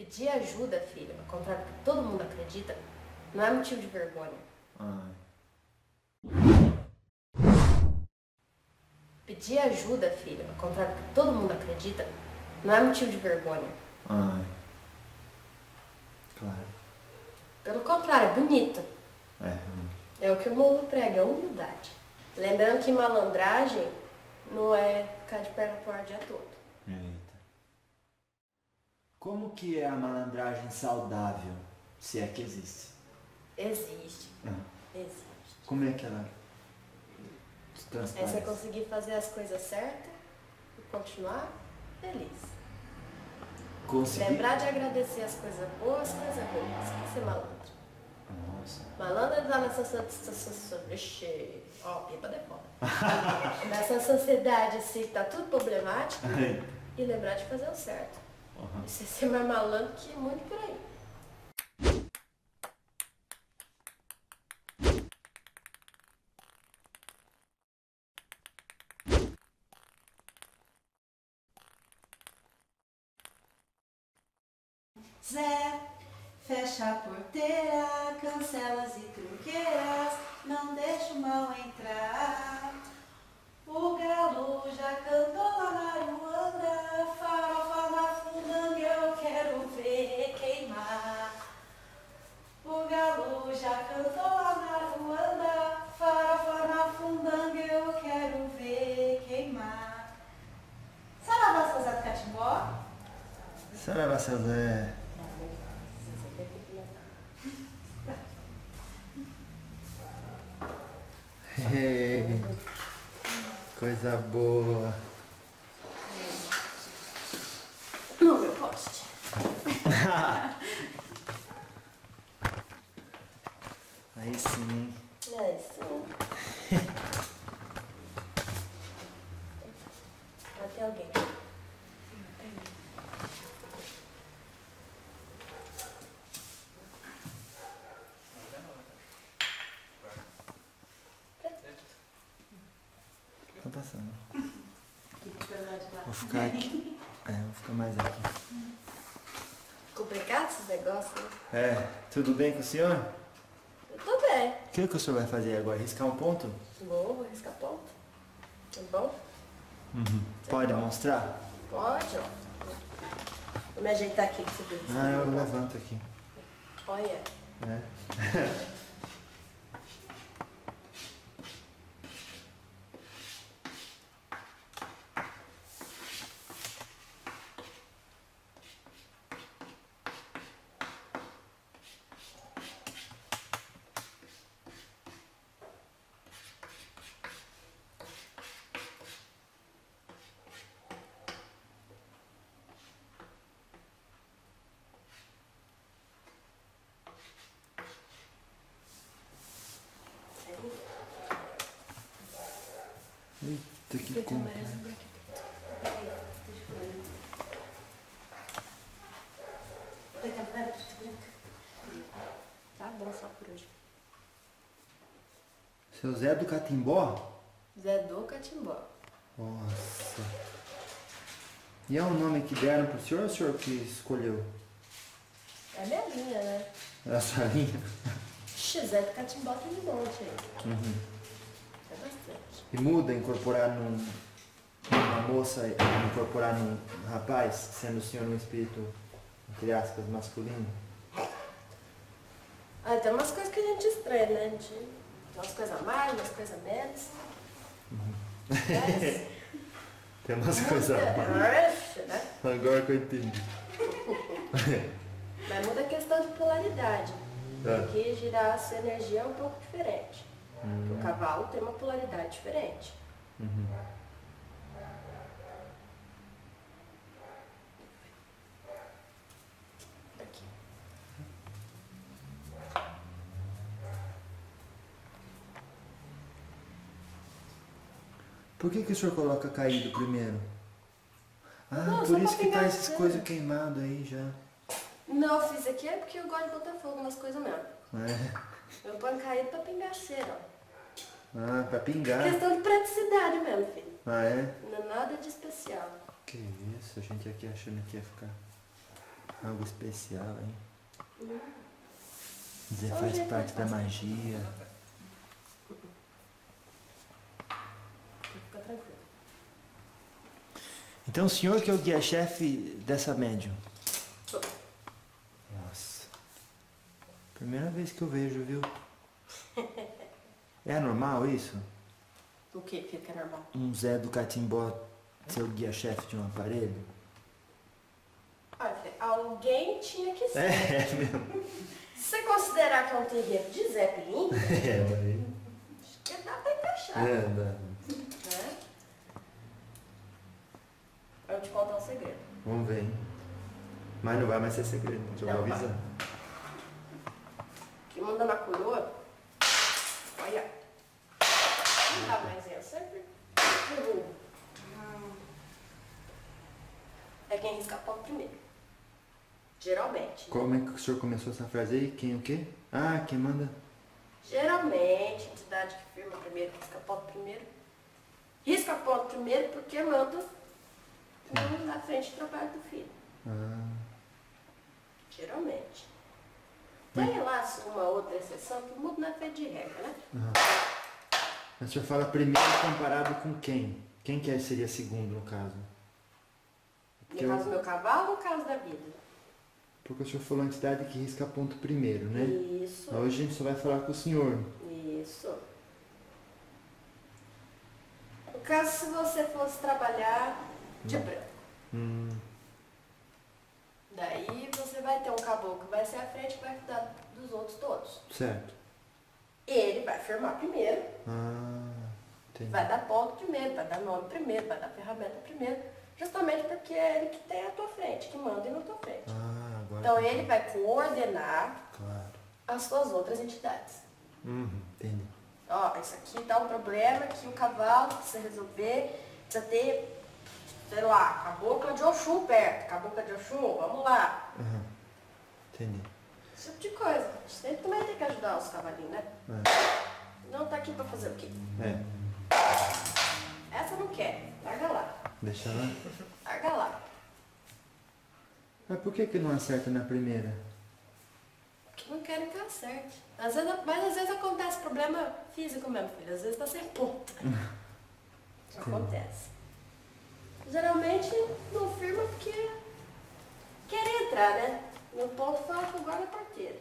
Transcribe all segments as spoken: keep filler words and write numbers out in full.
Pedir ajuda, filho, ao contrário do que todo mundo acredita, não é motivo de vergonha. Ai. Pedir ajuda, filho, ao contrário do que todo mundo acredita, não é motivo de vergonha. Ai. Claro. Pelo contrário, é bonito. É. É o que o mundo prega, é humildade. Lembrando que malandragem não é ficar de perna pro ar o dia todo. Eita. Como que é a malandragem saudável, se é que existe? Existe. Ah. Existe. Como é que ela se É você transparece? conseguir fazer as coisas certas e continuar feliz. Conseguir? Lembrar de agradecer as coisas boas, as coisas boas. Isso que é ser malandro. Nossa. Malandro tá nessa sociedade. Vixe, ó, pipa de foda. Nessa sociedade assim, que tá tudo problemático. Ai. E lembrar de fazer o certo. Uhum. E você ser mais malandro que muito por aí. Zé, fecha a porteira, cancelas e truqueiras, não deixa o mal entrar. O galo já cantou lá na Aruanda, farofa na fundanga eu quero ver queimar. O galo já cantou lá na Aruanda, farofa na fundanga eu quero ver queimar. Saravá, seu Zé do Catimbó? Saravá, seu Zé. Hey, coisa boa. No meu poste. Aí sim. É isso. Vai ter alguém. Tá passando. Vou ficar aqui. É, vou ficar mais aqui. Complicado esses negócios, né? É, tudo bem com o senhor? Eu tô bem. O que, que o senhor vai fazer agora? Riscar um ponto? Vou, vou riscar ponto. Tá bom? Uhum. Pode mostrar? Pode, ó. Vou me ajeitar aqui pra você ver. Ah, eu levanto aqui. Olha. É. Eita, que compra. Tá bom só por hoje. Seu Zé do Catimbó? Zé do Catimbó. Nossa. E é um nome que deram pro senhor ou o senhor que escolheu? É minha linha, né? É a sua linha? Ixi, Zé do Catimbó tem um monte aí. Uhum. É bastante. E muda incorporar num, numa moça e incorporar num rapaz, sendo o senhor um espírito, entre aspas, masculino? Ah, tem umas coisas que a gente estranha, né? A gente tem umas coisas a mais, umas coisas a menos. Mas, Tem umas coisas a mais. muda, né? Agora que eu entendi. Mas muda a questão de polaridade. É. Porque girar a sua energia é um pouco diferente. Uhum. O cavalo tem uma polaridade diferente. Uhum. Aqui. Por que, que o senhor coloca caído primeiro? Ah, Não, só por pra isso que pegar tá a essas cena. coisas queimadas aí já. Não, eu fiz aqui é porque eu gosto de botar fogo nas coisas mesmo. É. Eu ponho caído pra pingar cera, ó. Ah, pra pingar. Questão de praticidade mesmo, filho. Ah, é? Não é nada de especial. Que isso, a gente aqui achando que ia ficar. Algo especial, hein? Hum. Dizer, Só um faz jeito parte de da fazer. magia. Fica tranquilo. Então o senhor que é o guia-chefe dessa médium? Sou. Nossa. Primeira vez que eu vejo, viu? É normal isso? O que que é normal? Um Zé do Catimbó ser o guia-chefe de um aparelho? Olha, alguém tinha que ser. É, mesmo. Se você considerar que é um terreiro de Zé Pilintra, É, mas... acho que dá pra encaixar. É, dá. Né? Eu vou te contar um segredo. Vamos ver, hein? Mas não vai mais ser segredo, já vou Não vai. avisar. Que manda na coroa, olha, não dá mais eu sempre derrubo. É quem risca a ponta primeiro. Geralmente. Como é que o senhor começou essa frase aí? Quem o quê? Ah, quem manda? Geralmente, entidade que firma primeiro, risca a ponta primeiro. Risca a ponta primeiro porque manda no- na frente do trabalho do filho. Ah, Geralmente. Tem lá uma outra exceção que muda na frente de regra, né? aham. Mas o senhor fala primeiro comparado com quem? Quem que seria segundo, no caso? Porque, No caso eu- do meu cavalo ou no caso da vida? porque o senhor falou a entidade que risca ponto primeiro, né? Isso. Hoje a gente só vai falar com o senhor. Isso. No caso, se você fosse trabalhar de Não. branco, Hum, daí você vai ter um caboclo que vai ser à frente e vai cuidar dos outros todos. certo. Ele vai firmar primeiro, Ah, entendi. vai dar ponto primeiro, vai dar nome primeiro, vai dar ferramenta primeiro, justamente porque é ele que tem a tua frente, que manda na tua frente. Ah, agora. Então entendi. ele vai coordenar Claro. as suas outras entidades. Uhum, entendi. Ó, isso aqui dá um problema que o cavalo precisa resolver, precisa ter, sei lá, cabocla de Oxum perto, cabocla de Oxum, vamos lá. Aham, entendi. Esse tipo de coisa. A gente sempre também tem que ajudar os cavalinhos, né? É. Não tá aqui pra fazer o quê? É, Essa não quer, larga lá, deixa lá. larga lá. Mas por que que não acerta na primeira? Porque não querem que eu acerte. Às vezes, mas às vezes acontece problema físico mesmo, filho. Às vezes tá sem ponta. Acontece. Geralmente não firma porque quer entrar, né? No ponto fala que o guarda é porteiro.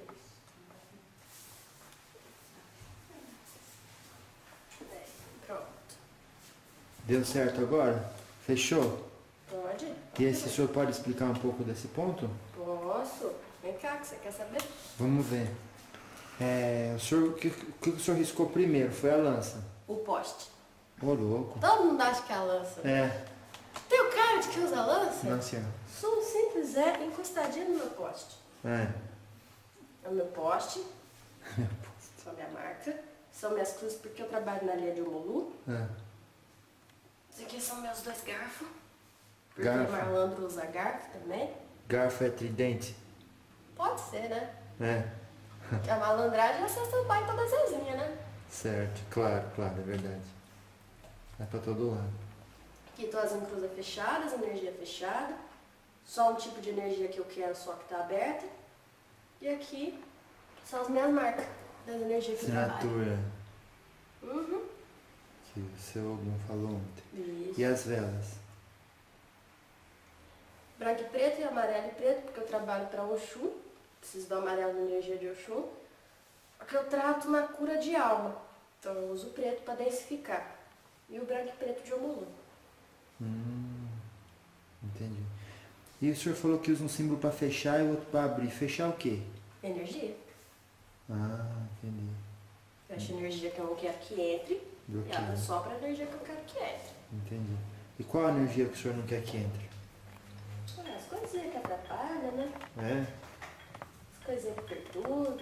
É, pronto. Deu certo agora? Fechou? Pode? E esse o senhor pode explicar um pouco desse ponto? Posso? Vem cá, que você quer saber? Vamos ver. É, o, senhor, o, que, o que o senhor riscou primeiro? Foi a lança. O poste. Ô, louco. Todo mundo acha que é a lança. É, Tem o cara de que usa lança? não, senhor. Sou um simples é encostadinho no meu poste. É. É o meu poste. São a minha marca. São minhas cruzes porque eu trabalho na linha de Omolu. É. Isso aqui são meus dois garfos. Porque Garfo. o malandro usa garfo também. Garfo é tridente? Pode ser, né? É. Porque a malandragem é você estampar em toda as asinhas, né? Certo, claro, claro, é verdade. É pra todo lado. Aqui tô as encruzas fechadas, energia fechada. Só um tipo de energia que eu quero, só que tá aberta. E aqui são as minhas marcas das energias que eu trabalho. Assinatura Uhum. que o seu algum falou ontem. Isso. E as velas? Branco e preto e amarelo e preto, porque eu trabalho para Oxum. Preciso do amarelo da energia de Oxum. Porque eu trato na cura de alma. Então eu uso o preto para densificar. E o branco e preto de Omolu. Hum, entendi. E o senhor falou que usa um símbolo para fechar e o outro para abrir. Fechar o quê? Energia. Ah, entendi. Fecha a energia que eu não quero que entre. E abre Bloqueio. só para a energia que eu quero que entre. Entendi. E qual a energia que o senhor não quer que entre? Ah, as coisinhas que atrapalham, né? É? As coisinhas que perturbam.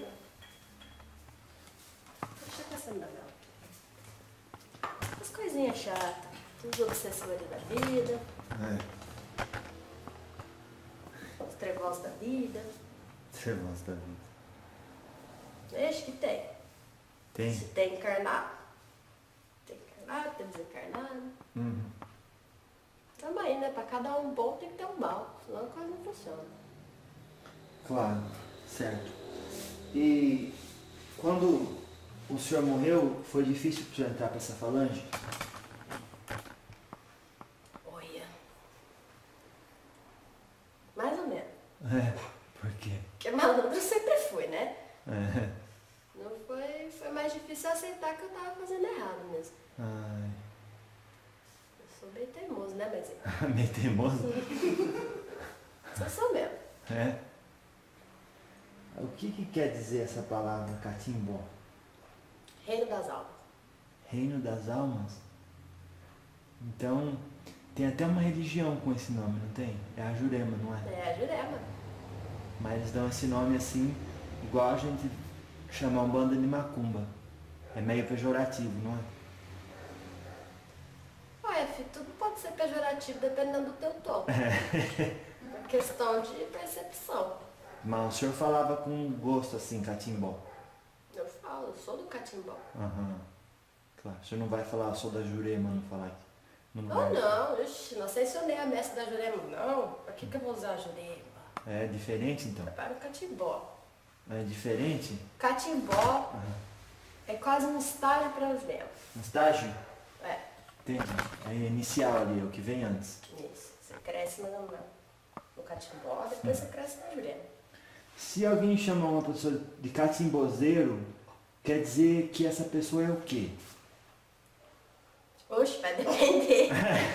Deixa eu passar meu não. As coisinhas chatas. Os obsessores da vida. É. Os trevosos da vida. Você gosta da vida. Deixa que tem. Tem? Se tem encarnado. Tem encarnado, tem desencarnado. Uhum. Tamo aí, né? Pra cada um bom tem que ter um mal. Senão a coisa não funciona. Claro, certo. E quando o senhor morreu, foi difícil para o senhor entrar para essa falange? Olha. Mais ou menos. É, por quê? Porque malandro eu sempre fui, né? É. Não foi, foi mais difícil aceitar que eu tava fazendo errado mesmo. Ai. Eu sou bem teimoso, né, Bezinho? Meio teimoso? Só sou mesmo. É. O que, que quer dizer essa palavra catimbó? Reino das almas. Reino das almas? Então, tem até uma religião com esse nome, não tem? É a Jurema, não é? É, a Jurema. Mas eles dão esse nome assim, igual a gente chama uma banda de macumba. É meio pejorativo, não é? Olha, filho, tudo pode ser pejorativo dependendo do teu tom. É questão de percepção. Mas o senhor falava com gosto assim, catimbó. Eu falo, eu sou do catimbó. Aham. Claro. O senhor não vai falar, sou da Jurema, não falar aqui. Não, Não, vai. não, ixi, não ascensionei a mestre da Jurema, não. Pra que, que eu vou usar a Jurema? É diferente então? É para o catimbó. É diferente? Catimbó Aham. é quase um estágio para os velas. Um estágio? É, Entendi. É inicial ali, é o que vem antes. isso. Você cresce no, no, no catimbó, depois você cresce na Jurema. Se alguém chamar uma pessoa de catimbozeiro, quer dizer que essa pessoa é o quê? Oxe, vai depender.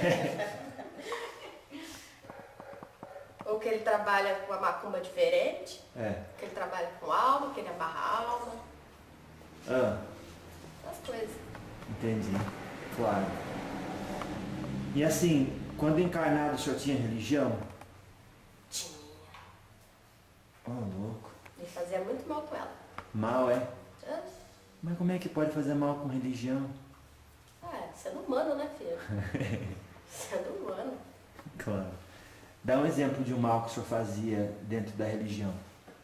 Ou que ele trabalha com a macumba diferente, É. que ele trabalha com alma, que ele amarra a alma, Ah, essas coisas. entendi. Claro. E assim, quando encarnado o senhor tinha religião? Tinha. Oh, louco. Ele fazia muito mal com ela. Mal, é? Ah, Mas como é que pode fazer mal com religião? é, sendo humano, né, filho? Sendo humano. Claro. Dá um exemplo de um mal que o senhor fazia dentro da religião.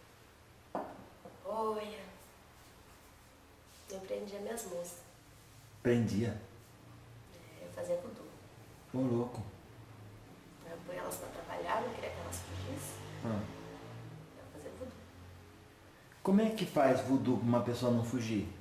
Olha, eu prendia minhas moças. Prendia. É, eu fazia voodoo. Ô, louco. Eu punha elas pra trabalhar, não queria que elas fugissem. Ah. Eu fazia voodoo. Como é que faz voodoo pra uma pessoa não fugir?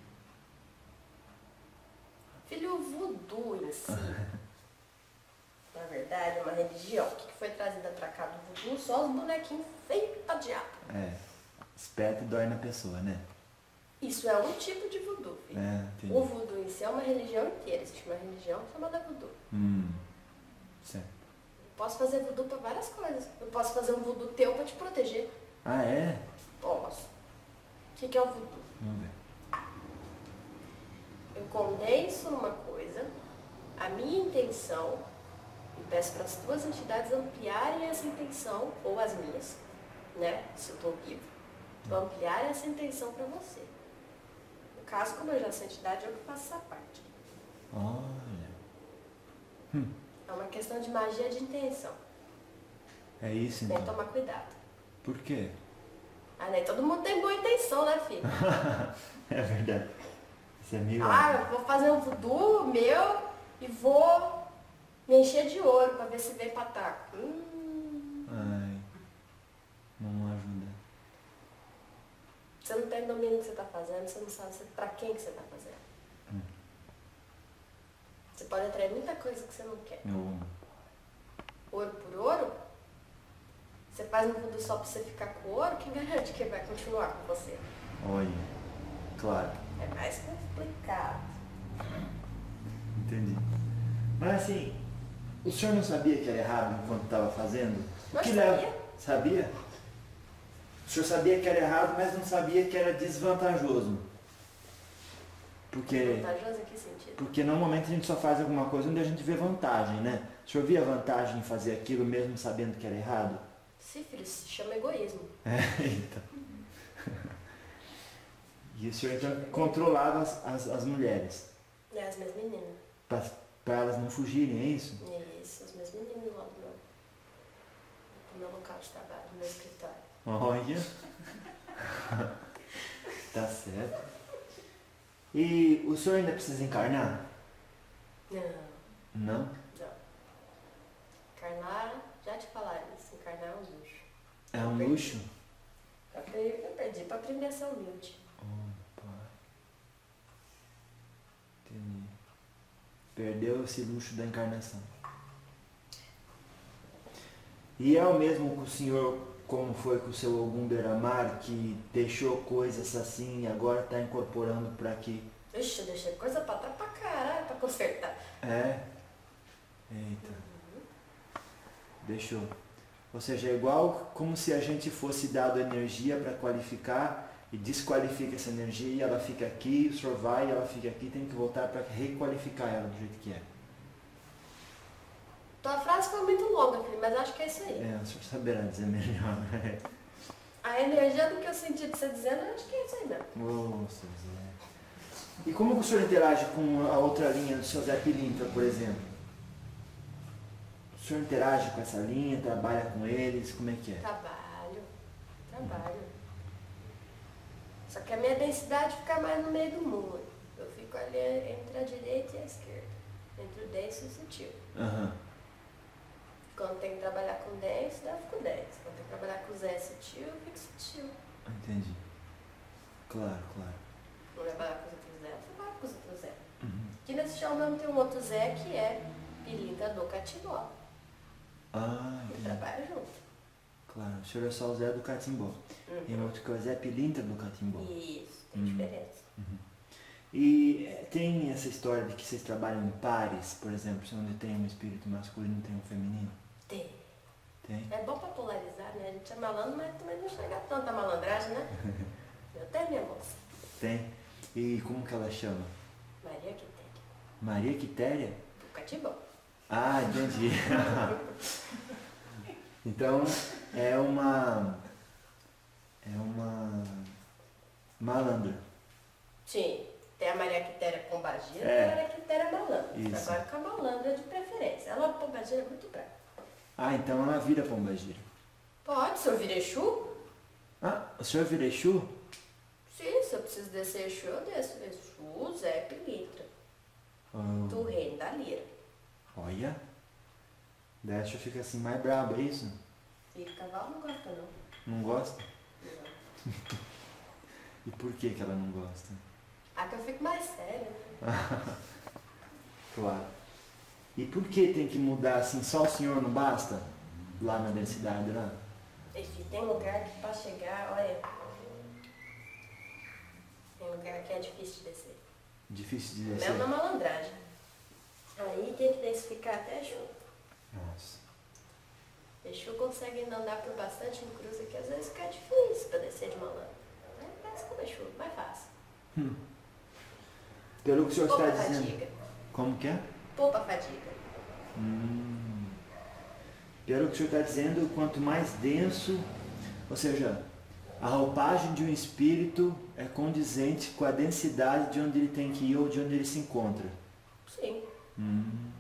Filho, o voodoo em si, na verdade, é uma religião. O que que foi trazido pra cá do voodoo? Só os bonequinhos feios pra diabo. É. Espeta e dói na pessoa, né? Isso é um tipo de voodoo, filho. É, entendi. O voodoo em si é uma religião inteira. Existe uma religião chamada voodoo. Hum. Certo. Eu posso fazer voodoo pra várias coisas. Eu posso fazer um voodoo teu pra te proteger. Ah, é? Posso. O que que é o voodoo? Vamos ver. Eu condenso numa coisa, a minha intenção, e peço para as tuas entidades ampliarem essa intenção, ou as minhas, né? Se eu estou vivo, vou ampliar essa intenção para você. No caso, como eu já sou entidade, eu que faço essa parte. Olha. É uma questão de magia de intenção. É isso Tem que então. tomar cuidado. Por quê? Ah, nem todo mundo tem boa intenção, né, filho? É verdade. Isso é meio... Ah, eu vou fazer um voodoo meu e vou me encher de ouro para ver se vem pataco. Hum. Ai. Não ajuda. Você não tem domínio do que você está fazendo, você não sabe para quem que você está fazendo. Hum. Você pode atrair muita coisa que você não quer. Eu amo. Ouro por ouro, você faz um voodoo só para você ficar com ouro, quem garante que vai continuar com você? Olha. Claro. É mais complicado. Entendi. Mas assim, o senhor não sabia que era errado enquanto estava fazendo? Mas que sabia. leva- Sabia? O senhor sabia que era errado, mas não sabia que era desvantajoso. Porque, Vantajoso em que sentido? porque normalmente a gente só faz alguma coisa onde a gente vê vantagem, né? O senhor via vantagem em fazer aquilo mesmo sabendo que era errado? Sífilis se chama egoísmo. É, então. E o senhor então controlava as, as, as mulheres, É, as minhas meninas. para elas não fugirem, é isso? Isso, as minhas meninas lá do meu, do meu local de trabalho, do meu escritório. Olha. Tá certo. E o senhor ainda precisa encarnar? Não, Não? não. Encarnar, já te falaram isso, encarnar é um luxo. É um luxo? Eu perdi, eu perdi pra aprender a ser humilde. Opa. Entendi. Perdeu esse luxo da encarnação. E é o mesmo com o senhor, como foi com o seu Ogum Beramar, que deixou coisas assim e agora está incorporando para aqui? Ixi, eu deixei coisa pra trás pra caralho pra consertar. É? Eita. Uhum. Deixou. Ou seja, é igual como se a gente fosse dado energia para qualificar e desqualifica essa energia e ela fica aqui, o senhor vai e ela fica aqui, tem que voltar para requalificar ela do jeito que é. Tua frase foi muito longa, filho, mas acho que é isso aí. É, o senhor saberá dizer melhor. A energia do que eu senti de você dizendo, eu acho que é isso aí mesmo. Nossa, Zé. E como o senhor interage com a outra linha do seu Zé Pilintra, por exemplo? O senhor interage com essa linha, trabalha com eles, como é que é? Trabalho, trabalho. Só que a minha densidade fica mais no meio do muro. Eu fico ali entre a direita e a esquerda, entre o denso e o sutil. Aham. Quando tem que trabalhar com denso, daí eu fico denso. Quando tem que trabalhar com Zé sutil, eu fico sutil. Entendi. Claro, claro. Não trabalhar com os outros Zé, eu trabalho com os outros Zé. Uhum. Aqui nesse chão mesmo tem um outro Zé que é Pilintra do Catimbó. Ah, E entendi. trabalho junto. Claro, o senhor é só o Zé do Catimbó. Uhum. Tem outro que é o Zé Pilintra do Catimbó. Isso, tem Uhum. diferença. Uhum. E é, tem essa história de que vocês trabalham em pares, por exemplo, se onde tem um espírito masculino e tem um feminino? Tem. Tem? É bom pra polarizar, né? A gente é malandro, mas também não chega tanto a malandragem, né? Eu tenho minha moça. Tem. E como que ela chama? Maria Quitéria. Maria Quitéria? Do Catibó. Ah, entendi. Então, é uma... É uma... malandra. Sim. Tem a Maria Quitéria Pombagira É. e a Maria Quitéria Malandra. Isso. Agora com a malandra de preferência. Ela, Pombagira, é muito brava. Ah, então ela vira pombagira. Pode, se eu vir Exu? Ah, o senhor vira Exu? Sim, se eu preciso descer Exu, eu desço. Exu, Zé Pilintra. Oh, Do reino da lira. olha. Daí a Exu fica assim mais braba, é isso? E cavalo não gosta, não. Não gosta? Não. E por que que ela não gosta? Ah, que eu fico mais séria, né? Claro. E por que tem que mudar assim? Só o senhor não basta? Lá na densidade, lá? Enfim, tem lugar que pra chegar, olha. Tem lugar que é difícil de descer. Difícil de dizer. Mesmo na malandragem. Aí tem que densificar até Exu. Nossa. Exu consegue ainda andar por bastante em cruz aqui, às vezes fica difícil pra descer de malandro. Aí desce com Exu, mais fácil. Hum. Pelo que o senhor Poupa está dizendo. fadiga. Como que é? Poupa fadiga. Hum. Pelo que o senhor está dizendo, quanto mais denso, ou seja, a roupagem de um espírito é condizente com a densidade de onde ele tem que ir ou de onde ele se encontra. Sim. Hum.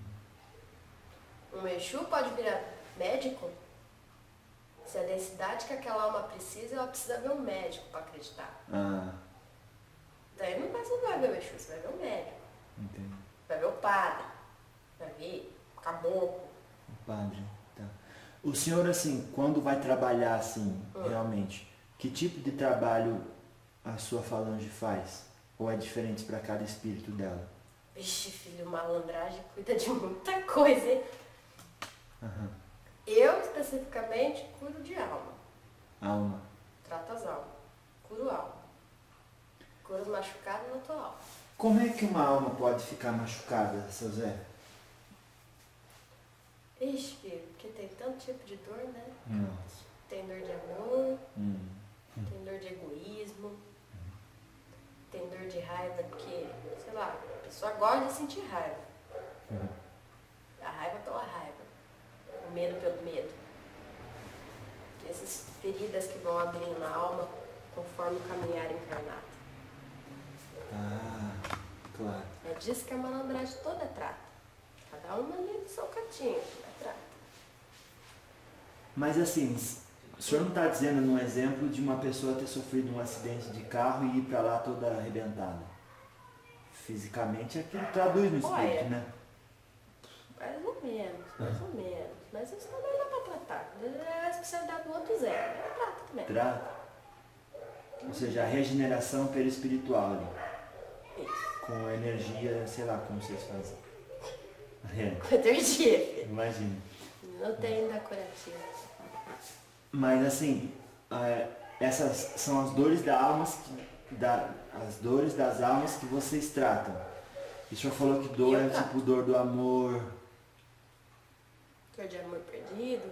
Um Exu pode virar médico se a densidade que aquela alma precisa, ela precisa ver um médico para acreditar. Ah, Daí não vai, você não vai ver o Exu, você vai ver o médico, entendi. vai ver o padre, vai ver o caboclo. O padre, tá. O senhor, assim, quando vai trabalhar assim, Hum. realmente, que tipo de trabalho a sua falange faz? Ou é diferente para cada espírito dela? Vixe, filho, malandragem cuida de muita coisa, hein? Aham. Eu, especificamente, cuido de alma. Alma. Trato as almas. Curo alma. Curo os machucados na tua alma. Como é que uma alma pode ficar machucada, seu Zé? Ixi, filho, porque tem tanto tipo de dor, né? Nossa. Tem dor de amor, Hum. tem dor de egoísmo, tem dor de raiva porque, sei lá, a pessoa gosta de sentir raiva. Uhum. A raiva pela raiva. O medo pelo medo. Essas feridas que vão abrindo na alma conforme o caminhar encarnado. Ah, claro. É disso que a malandragem toda trata. Cada uma ali do seu cantinho, mas trata. Mas assim, o senhor não está dizendo num exemplo de uma pessoa ter sofrido um acidente de carro e ir para lá toda arrebentada. Fisicamente aquilo traduz no espírito, Olha. né? Mais ou menos, mais ou menos. Mas isso também dá pra tratar. É a especialidade do outro Zé. Ela trata também. Trata. Ou seja, a regeneração perispiritual ali. Isso. Com a energia, sei lá como vocês fazem. É, Com energia, filho. imagina. Não tem ainda curativa. Mas assim, é, essas são as dores da alma que, da, as dores das almas que vocês tratam. E o senhor falou que dor é tipo dor do amor. Dor de amor perdido.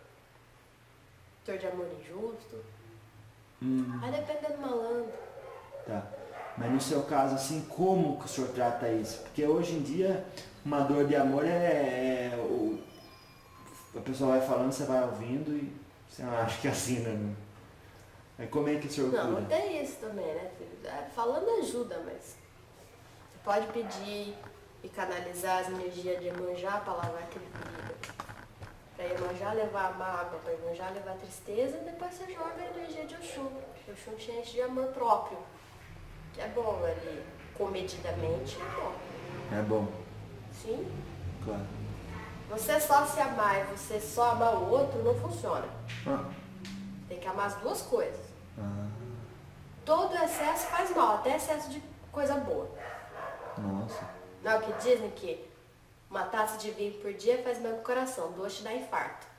Dor de amor injusto. Hum, Vai depender do malandro. tá. Mas no seu caso, assim, como que o senhor trata isso? Porque hoje em dia, uma dor de amor é... é o, a pessoa vai falando, você vai ouvindo e você acha que assina, né? Aí como é que o senhor Não, cura? não tem isso também, né, filho? É, falando ajuda, mas você pode pedir e canalizar as energias de Iemanjá para lavar aquele ferido. Para Iemanjá levar a mágoa, para Iemanjá levar a tristeza, e depois você joga a energia de Oxum. Oxum te enche de amor próprio, que é bom ali, comedidamente, é bom. É bom, Sim? claro. Você só se amar e você só amar o outro não funciona. Ah, Tem que amar as duas coisas. ah, Todo excesso faz mal, até excesso de coisa boa. nossa. Não é o que dizem que uma taça de vinho por dia faz mal pro coração, duas te dá infarto.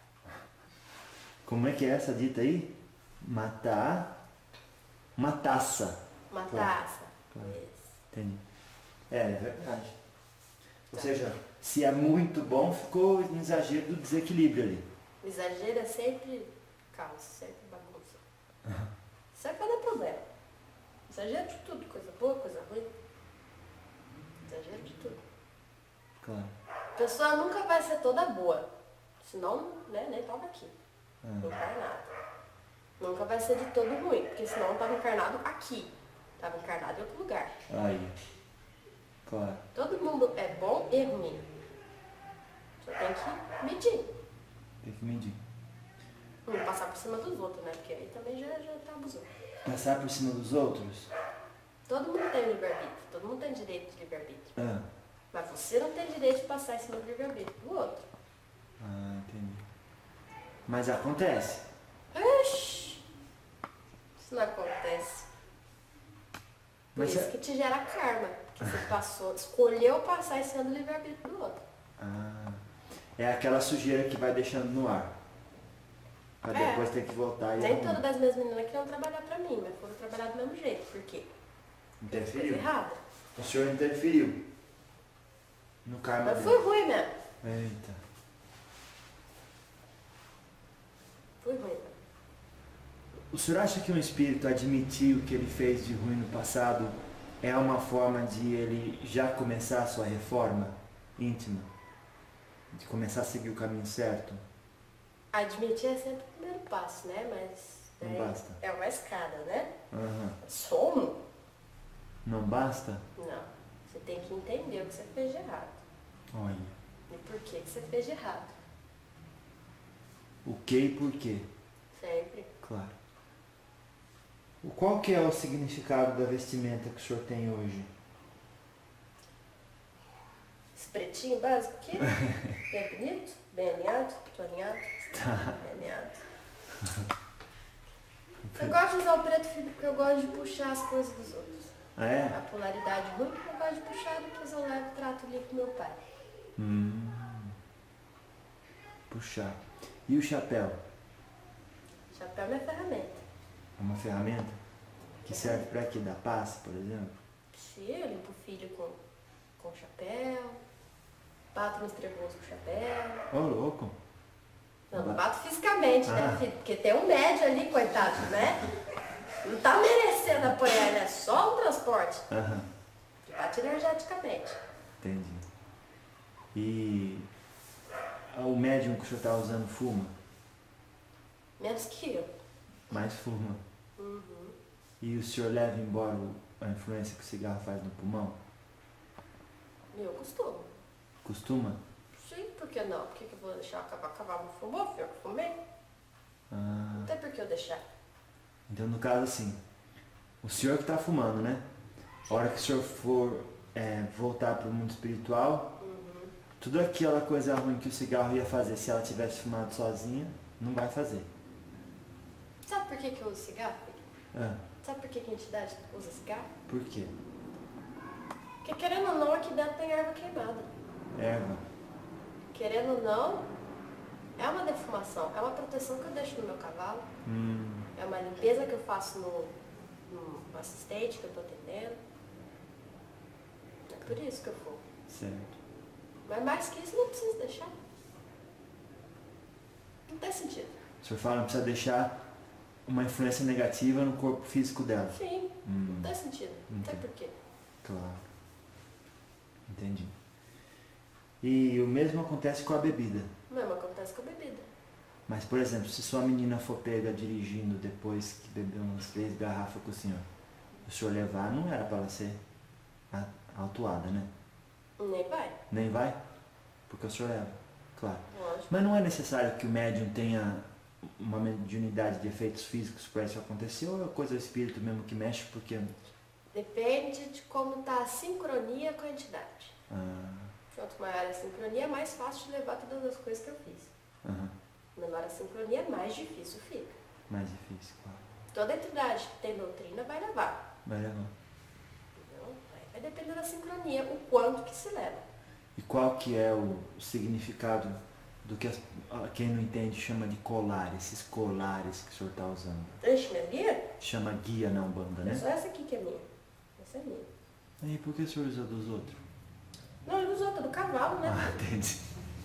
Como é que é essa dita aí? Matar uma taça. Uma Claro, taça. claro. Isso. Entendi. É, é verdade. Ou seja, se é muito bom, ficou um exagero do desequilíbrio ali. O exagero é sempre caos, sempre bagunça. Sempre vai dar problema. Exagero de tudo, coisa boa, coisa ruim. Exagero de tudo. Claro. A pessoa nunca vai ser toda boa, senão, né, nem tava aqui, Ah, encarnado. Nunca vai ser de todo ruim, porque senão tava encarnado aqui, tava encarnado em outro lugar. aí. Claro. Todo mundo é bom e ruim. Só tem que medir. Tem que medir. Não passar por cima dos outros, né? Porque aí também já, já tá abusando. Passar por cima dos outros? Todo mundo tem livre-arbítrio, todo mundo tem direito de livre-arbítrio. Ah, Mas você não tem direito de passar em cima do livre-arbítrio do outro. ah, entendi. Mas acontece. Ixi, isso não acontece. Por Mas isso é- que te gera karma. Que você passou, escolheu passar em cima do livre-arbítrio do outro. Ah, é aquela sujeira que vai deixando no ar. Pra É. depois ter que voltar e Nem arrumar. todas das minhas meninas queriam trabalhar pra mim, mas foram trabalhar do mesmo jeito. Por quê? Coisa Interferiu? errada. O senhor interferiu no karma Mas dele. fui ruim mesmo. Eita. Fui ruim mesmo. O senhor acha que um espírito admitir o que ele fez de ruim no passado é uma forma de ele já começar a sua reforma íntima? De começar a seguir o caminho certo? Admitir é sempre o primeiro passo, né? Mas Não é, basta. é uma escada, né? Aham. Somo? Não basta? Não. Você tem que entender o que você fez de errado. Olha. E por que que você fez de errado. O que e por quê? Sempre. Claro. O qual que é o significado da vestimenta que o senhor tem hoje? Esse pretinho básico aqui, bem bonito, bem alinhado, tô alinhado, Tá. bem alinhado. Eu gosto de usar o preto filho porque eu gosto de puxar as coisas dos outros. Ah, é? A polaridade ruim porque eu gosto de puxar, depois eu levo e trato ali com meu pai. Hum. Puxar. E o chapéu? Chapéu é minha ferramenta. É uma ferramenta que serve para quê? Dar paz, por exemplo? Se eu limpo o filho com, com chapéu, bato nos trevosos com chapéu. Ô, louco. Não, não bato fisicamente, né, Ah. filho? Porque tem um médio ali, coitado, né? Não tá merecendo apoiar, ele é só um transporte. Aham. Bate energeticamente. Entendi. E o médium que o senhor está usando fuma? Menos que eu. Mais fuma. Uhum. E o senhor leva embora o- a influência que o cigarro faz no pulmão? Eu costumo. Costuma? Sim, por que não? Por que, que eu vou deixar acabar? Acabar não fumou, filho? Eu fumei. Ah, Não tem por que eu deixar. então no caso assim, o senhor que está fumando, né? A hora que o senhor for é, voltar para o mundo espiritual, Uhum. tudo aquela coisa ruim que o cigarro ia fazer se ela tivesse fumado sozinha, não vai fazer. Sabe por que, que eu uso cigarro, filho? Ah, Sabe por que que a entidade usa cigarro? por quê? Porque querendo ou não, aqui dentro tem erva queimada. Erva. Querendo ou não, é uma defumação, é uma proteção que eu deixo no meu cavalo, Hum, é uma limpeza que eu faço no, no assistente que eu tô atendendo. É por isso que eu fumo. certo. Mas mais que isso, não preciso deixar. Não tem sentido. O senhor fala que não precisa deixar uma influência negativa no corpo físico dela. Sim, Hum, não tem sentido. Não tem porquê. claro. Entendi. E o mesmo acontece com a bebida. O mesmo acontece com a bebida. Mas, por exemplo, se sua menina for pega dirigindo depois que bebeu umas três garrafas com o senhor, o senhor levar, não era para ela ser a- autuada, né? Nem vai. Nem vai? Porque o senhor leva, claro. Lógico. Mas não é necessário que o médium tenha uma mediunidade de efeitos físicos para isso acontecer, ou é coisa do espírito mesmo que mexe, porque... Depende de como está a sincronia com a entidade. Ah, Quanto maior a sincronia, é mais fácil de levar todas as coisas que eu fiz. aham, Menor a sincronia, mais difícil fica. mais difícil, claro. Toda entidade que tem doutrina vai levar. Vai levar. Entendeu? Aí vai depender da sincronia, o quanto que se leva. E qual que é o significado do que as- a- quem não entende chama de colar, esses colares que o senhor está usando? Deixa minha guia? Chama guia na Umbanda, É né? só essa aqui que é minha. Essa é minha. E por que o senhor usa dos outros? Não, ele usou, tá do cavalo, né? Ah, entendi.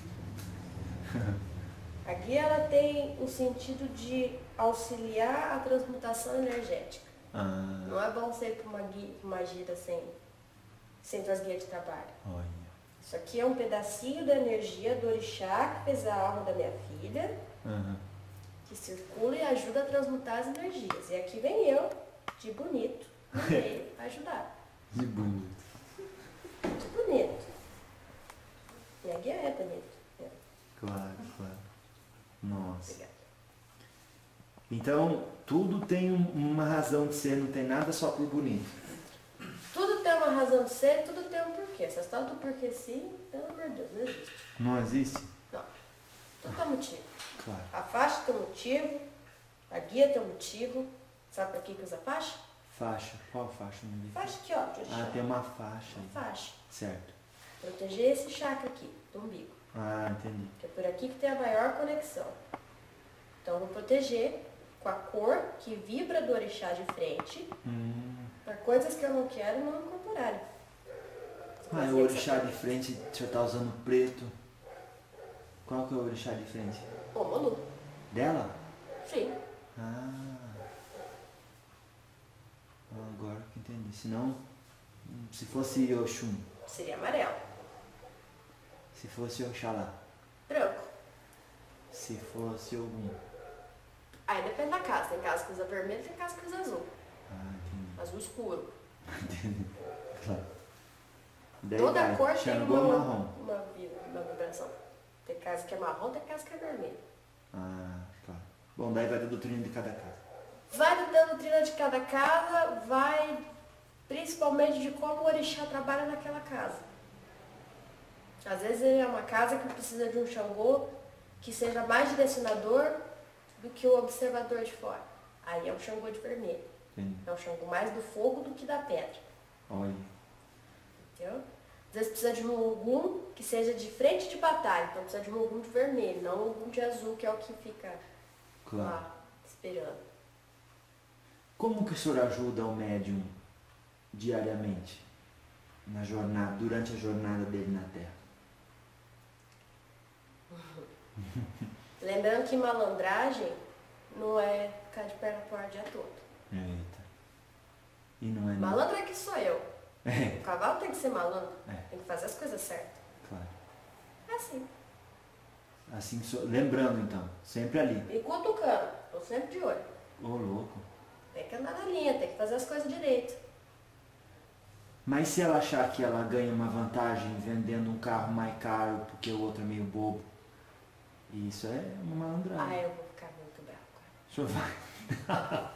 A guia ela tem o sentido de auxiliar a transmutação energética. Ah, Não é bom você ir para uma, gui- uma gira sem, sem as guias de trabalho. olha. Isso aqui é um pedacinho da energia do orixá que fez a alma da minha filha, Aham. que circula e ajuda a transmutar as energias. E aqui vem eu, de bonito, no meio, para ajudar. Que bonito. De bonito. Minha guia é bonita. É, Claro, claro. Nossa. obrigada. Então, tudo tem um- uma razão de ser, não tem nada só por bonito. Tudo tem uma razão de ser, tudo tem um porquê. Essa história do porquê sim, pelo amor de Deus, não existe. Não existe? Não. Tudo tem motivo. Claro. A faixa tem um motivo, a guia tem um motivo. Sabe para que que usa faixa? Faixa. Qual faixa? Não vi. Faixa aqui, ó, de orixá. Ah, tem uma faixa Uma aí. faixa. Certo. Proteger esse chakra aqui, do umbigo. Ah, entendi. Que é por aqui que tem a maior conexão. Então, eu vou proteger com a cor que vibra do orixá de frente, Hum. para coisas que eu não quero não incorporarem. Ah, é o orixá de frente, o senhor tá usando preto. Qual que é o orixá de frente? Ô, Manu. Dela? Sim. Ah. Ah, agora que entendi. Senão, hum, se fosse Oxum, Seria amarelo. se fosse Oxalá, Branco. se fosse Ogum. Aí depende da casa. Tem casa que usa vermelho, tem casa que usa azul. Ah, entendi. Azul escuro. Entendi. Claro. Daí Toda vai, cor tem Xangô uma, marrom. uma, vi- uma vibração. Tem casa que é marrom, tem casa que é vermelho. Ah, claro. Bom, daí vai da doutrina de cada casa. Vai da doutrina de cada casa, vai principalmente de como o orixá trabalha naquela casa. Às vezes ele é uma casa que precisa de um Xangô que seja mais direcionador do que o observador de fora. Aí é um Xangô de vermelho. Entendi. É um Xangô mais do fogo do que da pedra. Olha. Entendeu? Às vezes precisa de um Ogum que seja de frente de batalha. Então precisa de um Ogum de vermelho, não um Ogum de azul, que é o que fica Claro. lá esperando. Como que o senhor ajuda o médium diariamente na jornada, durante a jornada dele na Terra? Lembrando que malandragem não é ficar de perna pro ar o dia todo. Eita. E não é nem- Malandro é que sou eu. É, O cavalo tem que ser malandro. É. Tem que fazer as coisas certas. claro. É assim. Assim, que o senhor- lembrando então, sempre ali. E cutucando. Tô sempre de olho. Ô, louco. Tem que andar na linha, tem que fazer as coisas direito. Mas se ela achar que ela ganha uma vantagem vendendo um carro mais caro porque o outro é meio bobo, isso é uma malandragem. Ah, eu vou ficar muito bravo, cara. O senhor vai.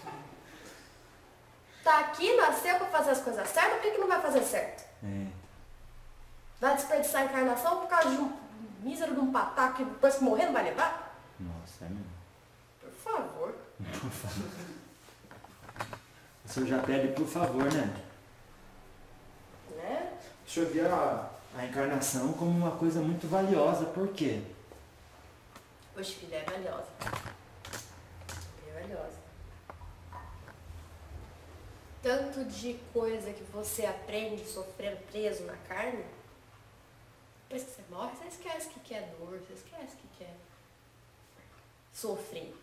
Tá aqui, nasceu pra fazer as coisas certas, por que, que não vai fazer certo? É. Vai desperdiçar a encarnação por causa de um mísero de um pataco que depois que morrer não vai levar? Nossa, é mesmo. Por favor. Por favor. O senhor já pede por favor, né? Né? O senhor vê a, a encarnação como uma coisa muito valiosa. Por quê? Poxa, filha, é valiosa. É valiosa. Tanto de coisa que você aprende sofrendo preso na carne, depois que você morre, você esquece o que é dor, você esquece o que é sofrer.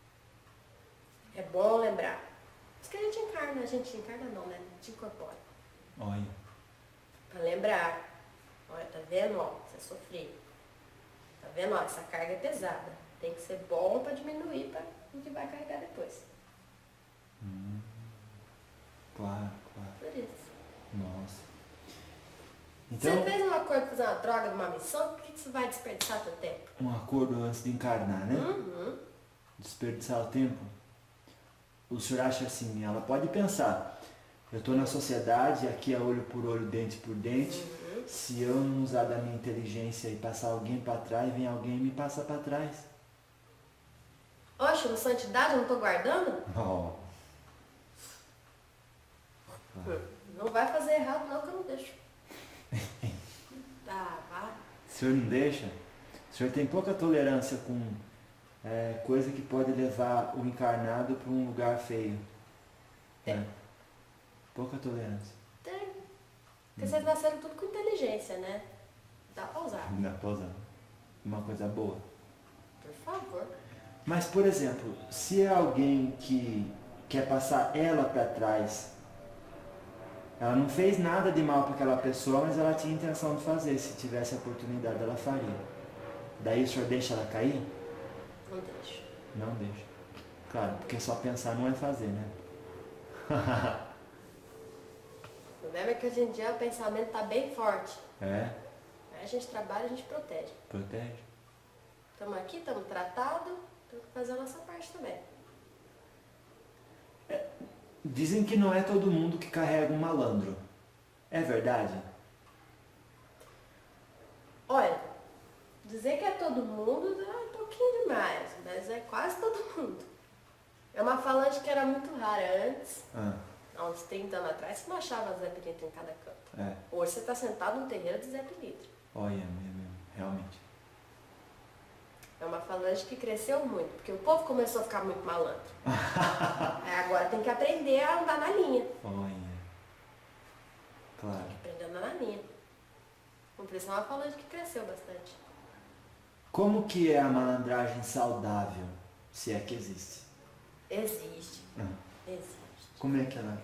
É bom lembrar. Por isso que a gente encarna, a gente encarna não, né? A gente incorpora. Olha. Pra lembrar. Olha, tá vendo? Ó, você sofreu. Tá vendo? Ó, essa carga é pesada. Tem que ser bom pra diminuir para o que vai carregar depois. Hum, claro, claro. Por isso. Nossa. Então, você fez um acordo pra fazer uma droga, uma missão, por que que você vai desperdiçar seu tempo? um acordo antes de encarnar, né? Uhum. Desperdiçar o tempo. O senhor acha assim, ela pode pensar, eu estou na sociedade, aqui é olho por olho, dente por dente, Uhum. se eu não usar da minha inteligência e passar alguém para trás, vem alguém e me passa para trás. Oxe, no santidade eu não tô guardando? Oh. Hum. Não vai fazer errado não, que eu não deixo. Tá, vai. O senhor não deixa? O senhor tem pouca tolerância com é, coisa que pode levar o encarnado para um lugar feio. Tem. Né? Pouca tolerância. Tem. Porque vocês nasceram tudo com inteligência, né? Dá pra usar. Não dá pra usar. Uma coisa boa. Por favor. Mas, por exemplo, se é alguém que quer passar ela para trás, ela não fez nada de mal para aquela pessoa, mas ela tinha intenção de fazer. Se tivesse a oportunidade, ela faria. Daí o senhor deixa ela cair? Não deixo. Não deixa. Claro, porque só pensar não é fazer, né? O problema é que hoje em dia o pensamento tá bem forte. É, Aí a gente trabalha, a gente protege. protege. Estamos aqui, estamos tratados, temos que fazer a nossa parte também. Dizem que não é todo mundo que carrega um malandro. É verdade? Olha, dizer que é todo mundo é um pouquinho demais, mas é quase todo mundo. É uma falange que era muito rara antes, Ah, há uns trinta anos atrás, você não achava Zé Pilintra em cada canto. é. Hoje você está sentado num terreiro de Zé Pilintra. Olha, mesmo, realmente. É uma falange que cresceu muito, porque o povo começou a ficar muito malandro. Aí agora tem que aprender a andar na linha. Olha. Claro. Aprender a andar na linha. Por isso é uma falange que cresceu bastante. Como que é a malandragem saudável, se é que existe? Existe. Ah, Existe. como é que ela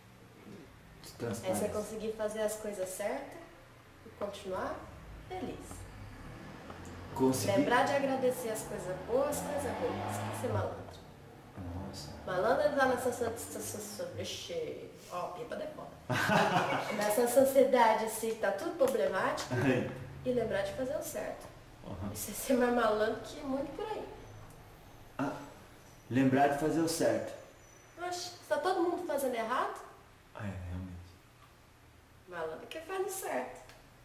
se É você transparece? conseguir fazer as coisas certas e continuar feliz. Conseguir? Lembrar de agradecer as coisas boas, as coisas ruins. Tem que ser malandro. Nossa. Malandro tá nessa... Ixi, ó, pipa de foda. Nessa sociedade assim, tá tudo problemático. E lembrar de fazer o certo. Uhum. E você ser mais malandro que muito por aí. Ah, lembrar de fazer o certo. Oxe, tá todo mundo fazendo errado? Ah, é, realmente. Malandro que faz o certo.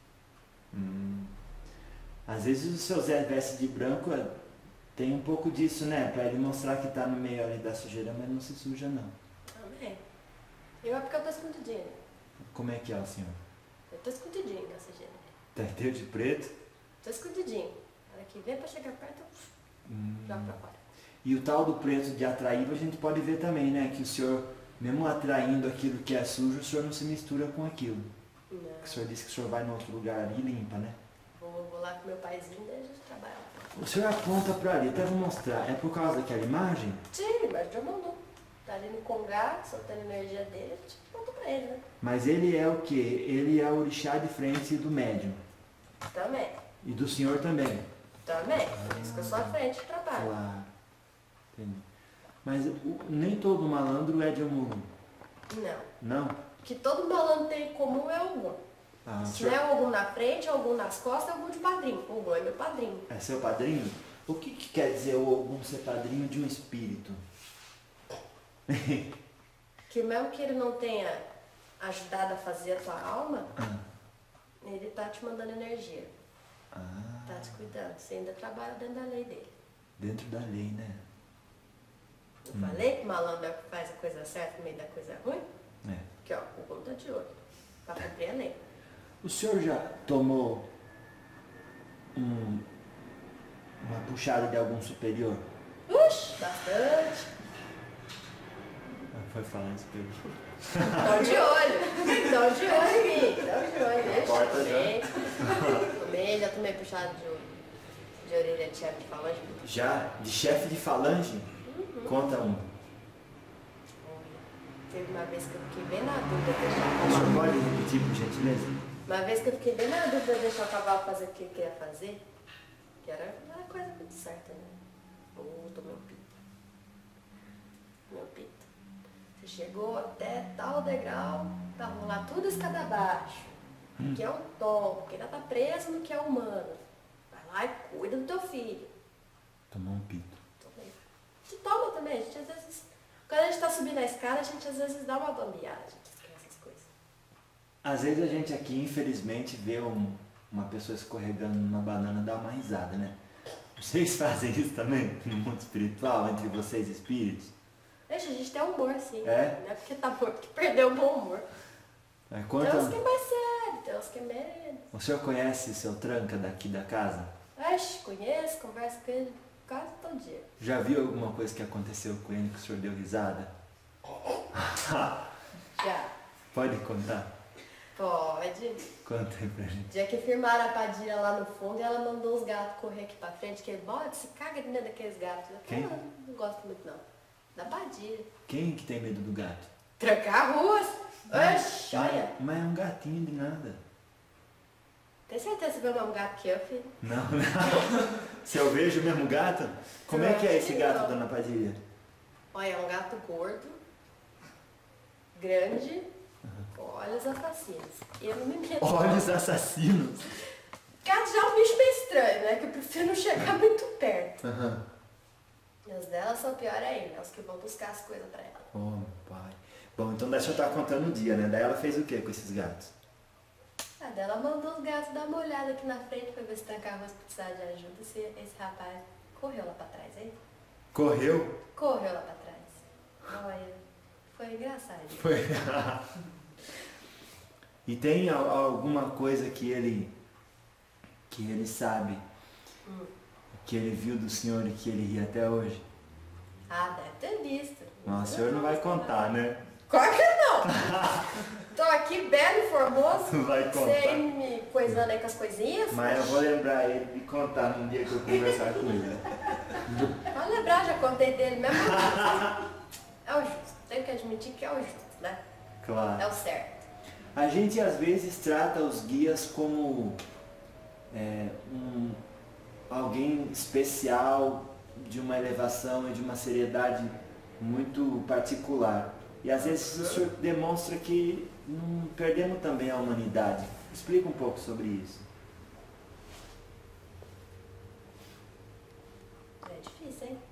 Hum. Às vezes o seu Zé veste de branco, é, tem um pouco disso, né? Pra ele mostrar que tá no meio ali da sujeira, mas não se suja não. Amém. Eu é porque eu tô escondidinho. Como é que é o senhor? Eu tô escondidinho nessa gente. Tá inteiro de preto? Tô escondidinho. A hora que vem pra chegar perto, eu Hum. jogo pra fora. E o tal do preto de atraído a gente pode ver também, né? Que o senhor, mesmo atraindo aquilo que é sujo, o senhor não se mistura com aquilo. Não. O senhor disse que o senhor vai em outro lugar ali e limpa, né? Vou, vou lá com meu paizinho, daí a gente trabalha. O senhor aponta pra ali, até vou mostrar. É por causa daquela imagem? Sim, mas já mandou. Tá ali no congá, soltando a energia dele, a gente conta pra ele, né? Mas ele é o quê? Ele é o orixá de frente do médium. Também. E do senhor também. Também. Por isso que eu sou à frente do trabalho. Claro. Entendi. Mas o- nem todo malandro é de Omuru. Não. Não? O que todo malandro tem em comum é algum. Ah, o Se senhor não é algum na frente, algum nas costas, algum de padrinho. Algum é meu padrinho. é seu padrinho? O que, que quer dizer o Ogum ser padrinho de um espírito? Que mesmo que ele não tenha ajudado a fazer a tua alma, Ah. ele tá te mandando energia. Ah, Tá te cuidando. Você ainda trabalha dentro da lei dele. dentro da lei, né? Não falei que malandro é o que faz a coisa certa no meio da coisa ruim? É. Aqui, ó, o bom tá de olho. Pra cumprir a lei. O senhor já tomou um, uma puxada de algum superior? Ux, bastante. Foi falar em superior. Tão de olho. Tão de olho em mim. Tão de olho. Ixi, Porta tomei. Tomei, já tomei puxado de, de orelha de chefe de falange. Já? De chefe de falange? Uhum. Conta um. Teve uma vez que eu fiquei bem na dúvida de deixar o O cavalo. senhor pode repetir, por gentileza? Uma vez que eu fiquei bem na dúvida de deixar o cavalo fazer o que ele queria fazer, que era uma coisa muito certa, né? Ou tomei um pito. Meu pito. Você chegou até tal degrau, tá rolar tudo escada abaixo. Hum. Que é um tom, porque ainda tá preso no que é humano. Vai lá e cuida do teu filho. Tomou um pito. Tomei. Te toma também, a gente às vezes. Quando a gente tá subindo a escada, a gente às vezes dá uma bambeada, a gente esquece essas coisas. Às vezes a gente aqui, infelizmente, vê um- uma pessoa escorregando numa banana e dá uma risada, né? Vocês fazem isso também no mundo espiritual, entre vocês espíritos? Deixa, a gente tem humor, sim. É? Não é porque tá morto que perdeu o bom humor. É, Tem conta, uns que é mais sério, tem uns que é menos. o senhor conhece seu tranca daqui da casa? Oxe, conheço, converso com ele quase todo dia. Já viu alguma coisa que aconteceu com ele que o senhor deu risada? Já. Pode contar? Pode. Conta aí pra gente. Dia que firmaram a Padilha lá no fundo e ela mandou os gatos correr aqui pra frente, que ele bode, se caga dentro daqueles gatos. Eu Quem? falei, "Ah, não gosto muito não. Da Padilha. Quem que tem medo do gato? Trancar ruas. Oxe, olha. Mas é um gatinho de nada. Tem certeza que você vê o mesmo gato que eu, filho? Não, não. Se eu vejo o mesmo gato, como é que é esse gato, Não. dona Padilha? Olha, é um gato gordo, grande, com olhos assassinos. Eu não me meto. Olhos assassinos. Gato já é um bicho meio estranho, né? Que eu prefiro não chegar muito perto. Aham. E os delas são piores ainda, os que vão buscar as coisas pra ela. Oh, meu pai. Bom, então daí a senhora tá contando o dia, né? Daí ela fez o que com esses gatos? A dela mandou os gatos dar uma olhada aqui na frente pra ver se tancava se precisar de ajuda. Esse, esse rapaz correu lá pra trás, hein? Correu? Correu lá pra trás. Olha, foi engraçado. Foi. E tem al- alguma coisa que ele que ele sabe, Hum. que ele viu do senhor e que ele ri até hoje? Ah, deve ter visto. Mas o senhor não vai contar, né? Claro que não! Tô aqui belo e formoso, Não vai contar. sem me coisando aí com as coisinhas. Mas eu vou lembrar ele de contar no dia que eu conversar com ele. Pode lembrar, já contei dele mesmo. É o justo, tenho que admitir que é o justo, né? É Claro. o certo. A gente às vezes trata os guias como é, um, alguém especial, de uma elevação e de uma seriedade muito particular. E às vezes o senhor demonstra que não perdemos também a humanidade. Explica um pouco sobre isso. É difícil, hein?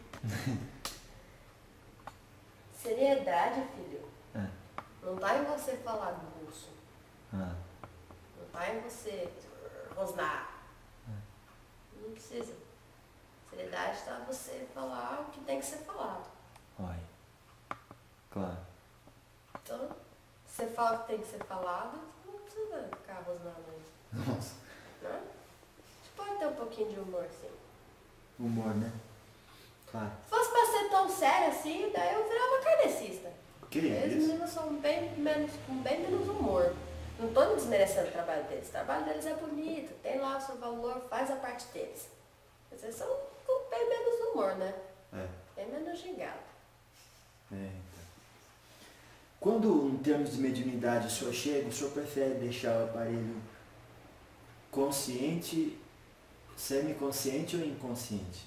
Seriedade, filho. É. Não tá em você falar grosso. Ah, Não tá em você rosnar. Não precisa. Seriedade tá em você falar o que tem que ser falado. olha. Claro. Então, se você fala o que tem que ser falado, você não precisa ficar rosnando aí. Nossa. Né? A gente pode ter um pouquinho de humor, sim. Humor, né? Claro. Se fosse pra ser tão sério assim, daí eu virava kardecista. Que Eles isso? meninos são bem menos, com bem menos humor. Não estou desmerecendo o trabalho deles. O trabalho deles é bonito, tem lá o seu valor, faz a parte deles. Mas eles são com bem menos humor, né? É. Bem menos gingado. É, então. Quando, em termos de mediunidade, o senhor chega, o senhor prefere deixar o aparelho consciente, semiconsciente ou inconsciente?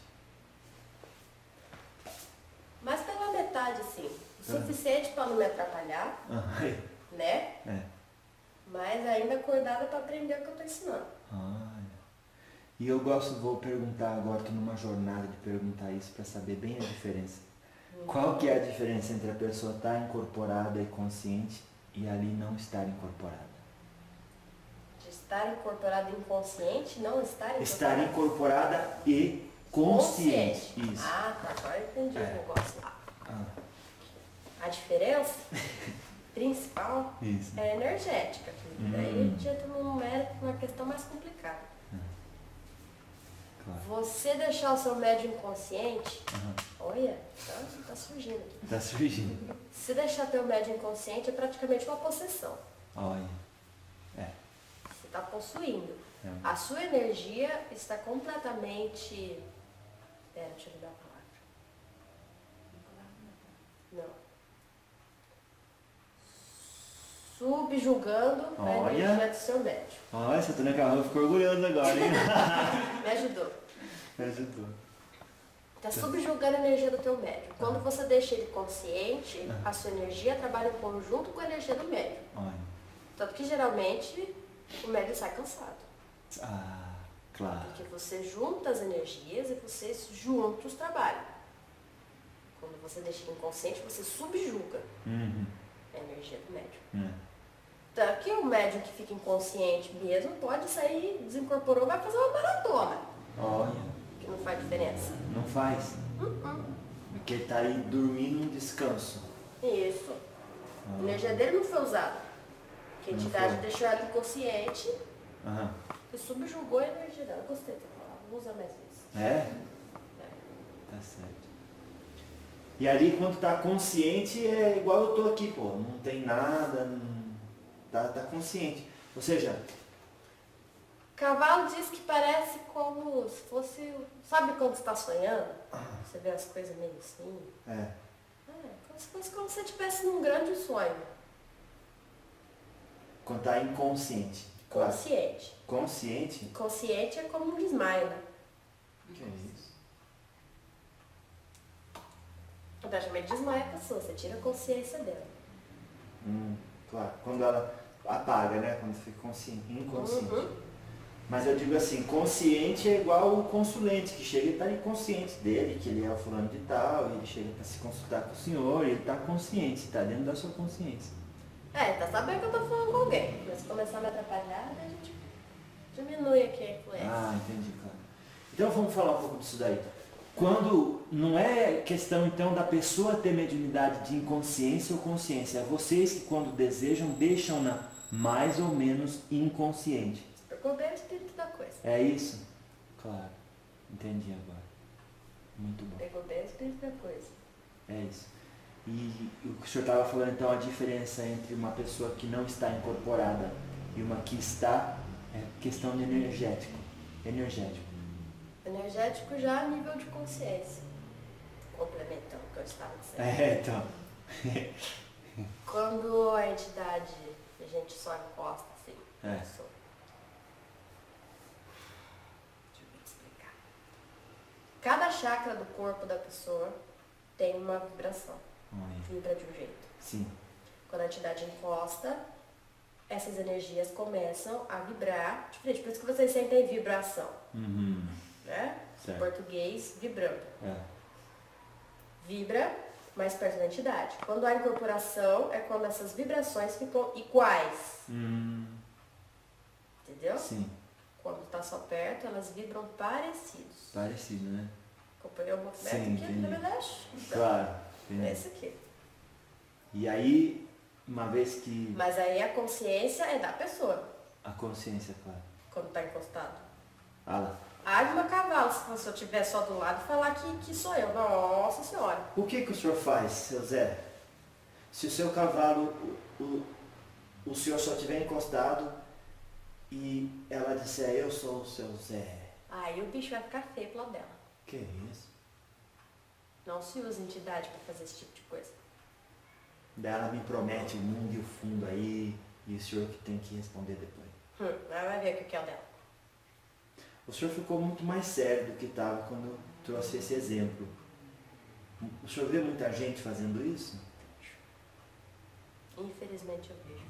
Mas pela metade, sim. O Ah. suficiente para não me atrapalhar, Ah, é. né? É. Mas ainda acordada para aprender o que eu estou ensinando. Ah, é. E eu gosto, vou perguntar agora, estou numa jornada de perguntar isso para saber bem a diferença. Qual que é a diferença entre a pessoa estar incorporada e consciente e ali não estar incorporada? De estar incorporado inconsciente, não estar incorporado. Estar incorporada e consciente. Isso. Ah, tá. Agora eu entendi É. o negócio lá. Ah. A diferença principal Isso. é energética. Hum. Daí a gente entra num mérito, numa questão mais complicada. Hum. Claro. Você deixar o seu médium inconsciente, Uhum. olha, tá, tá surgindo aqui. Tá surgindo. Se deixar teu médium inconsciente é praticamente uma possessão. Olha. É. Você está possuindo. É. A sua energia está completamente... Pera, deixa eu lhe dar a palavra. Não. Subjugando a Olha. energia do seu médium. Olha, essa Tânia Carrão ficou orgulhosa agora, hein? Me ajudou. Me ajudou. Está subjugando a energia do teu médium. Quando você deixa ele consciente, a sua energia trabalha em conjunto com a energia do médium. Olha. Tanto que geralmente o médium sai cansado. Ah, claro. Porque você junta as energias e vocês juntos trabalham. Quando você deixa ele inconsciente, você subjuga Uhum. a energia do médium. É. Tanto que o médium que fica inconsciente mesmo pode sair, desincorporou, vai fazer uma maratona. Olha. Que não faz diferença. Não faz. Uh-uh. Porque ele tá aí dormindo um descanso. Isso. Ah. A energia dele não foi usada. Porque a Não entidade foi. deixou ela inconsciente Aham. e subjugou a energia dela. Gostei da palavra, vou usar mais vezes. É? Tá certo. E ali quando tá consciente é igual eu tô aqui, pô. Não tem nada, não... Tá, tá consciente. Ou seja, Cavalo diz que parece como se fosse... Sabe quando você está sonhando? Você vê as coisas meio assim? é. É, como se fosse como se você estivesse num grande sonho. Quando tá inconsciente. Claro. Consciente. Consciente? Consciente é como um desmaio, né? Que é isso? Praticamente desmaia a pessoa, você tira a consciência dela. Hum, claro. Quando ela apaga, né? Quando fica consciente, inconsciente. Uhum. Mas eu digo assim, consciente é igual o consulente, que chega e está inconsciente dele, que ele é o fulano de tal, ele chega para se consultar com o senhor, ele está consciente, está dentro da sua consciência. É, tá sabendo que eu tô falando com alguém. Mas se começar a me atrapalhar, a gente diminui aqui a influência. Ah, entendi, claro. Então vamos falar um pouco disso daí. Quando não é questão então da pessoa ter mediunidade de inconsciência ou consciência, é vocês que quando desejam deixam-na mais ou menos inconsciente. Pegou bem o espírito da coisa. É isso? Claro. Entendi agora. Muito bom. Pegou bem o espírito da coisa. É isso. E o que o senhor estava falando então, a diferença entre uma pessoa que não está incorporada e uma que está, é questão de energético. Energético. Energético já a nível de consciência. Complementando o que eu estava dizendo. É, então. Quando a entidade, a gente só encosta assim, É. na pessoa. Deixa eu te explicar. Cada chakra do corpo da pessoa tem uma vibração. Olha. Vibra de um jeito. Sim. Quando a entidade encosta, essas energias começam a vibrar diferente. Por isso que vocês sentem vibração, Uhum. né? Certo. Português, vibrando. É. Vibra mais perto da entidade. Quando há incorporação, é quando essas vibrações ficam iguais. Hum. Entendeu? Sim. Quando está só perto, elas vibram parecidos. Parecido, né? Acompanhou o movimento Sim, aqui, entendi. na verdade? Então, Claro. é Entendi. esse aqui. E aí, uma vez que Mas aí a consciência é da pessoa, a consciência, claro. quando está encostado. Ah lá. Arma cavalo, se você estiver só do lado e falar que, que sou eu. Nossa senhora. O que, que o senhor faz, seu Zé? Se o seu cavalo, o, o, o senhor só tiver encostado e ela disser, eu sou o seu Zé. Aí o bicho vai ficar feio pro lado dela. Que isso? Não se usa entidade para fazer esse tipo de coisa. Daí ela me promete o mundo e o fundo aí, e o senhor que tem que responder depois. Hum, ela vai ver o que que é o dela. O senhor ficou muito mais sério do que estava quando trouxe esse exemplo. O senhor vê muita gente fazendo isso? Infelizmente eu vejo.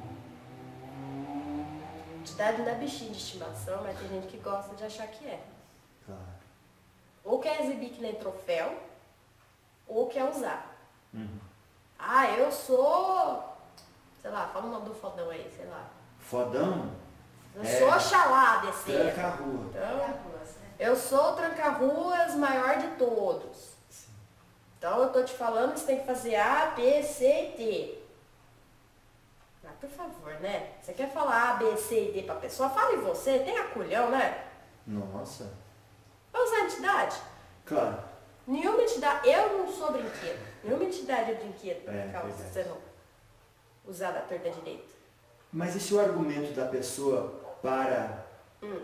Entidade não é bichinho de estimação, mas tem gente que gosta de achar que é. Claro. Ou quer exibir que nem troféu, ou quer usar. Uhum. Ah, eu sou... Sei lá, fala o nome do fodão aí, sei lá. Fodão? Eu É. sou Oxalá desse. Tranca a rua. Então, eu sou o tranca-ruas maior de todos. Então eu tô te falando que você tem que fazer A, B, C e D. Ah, por favor, né? Você quer falar A, B, C e D pra pessoa? Fale você, tem aculhão, né? Nossa. Vai usar entidade? Claro. Nenhuma entidade, eu não sou brinquedo. Nenhuma entidade é brinquedo pra É, ficar verdade. você não usar da torta direita. Mas e se o argumento da pessoa para, Hum.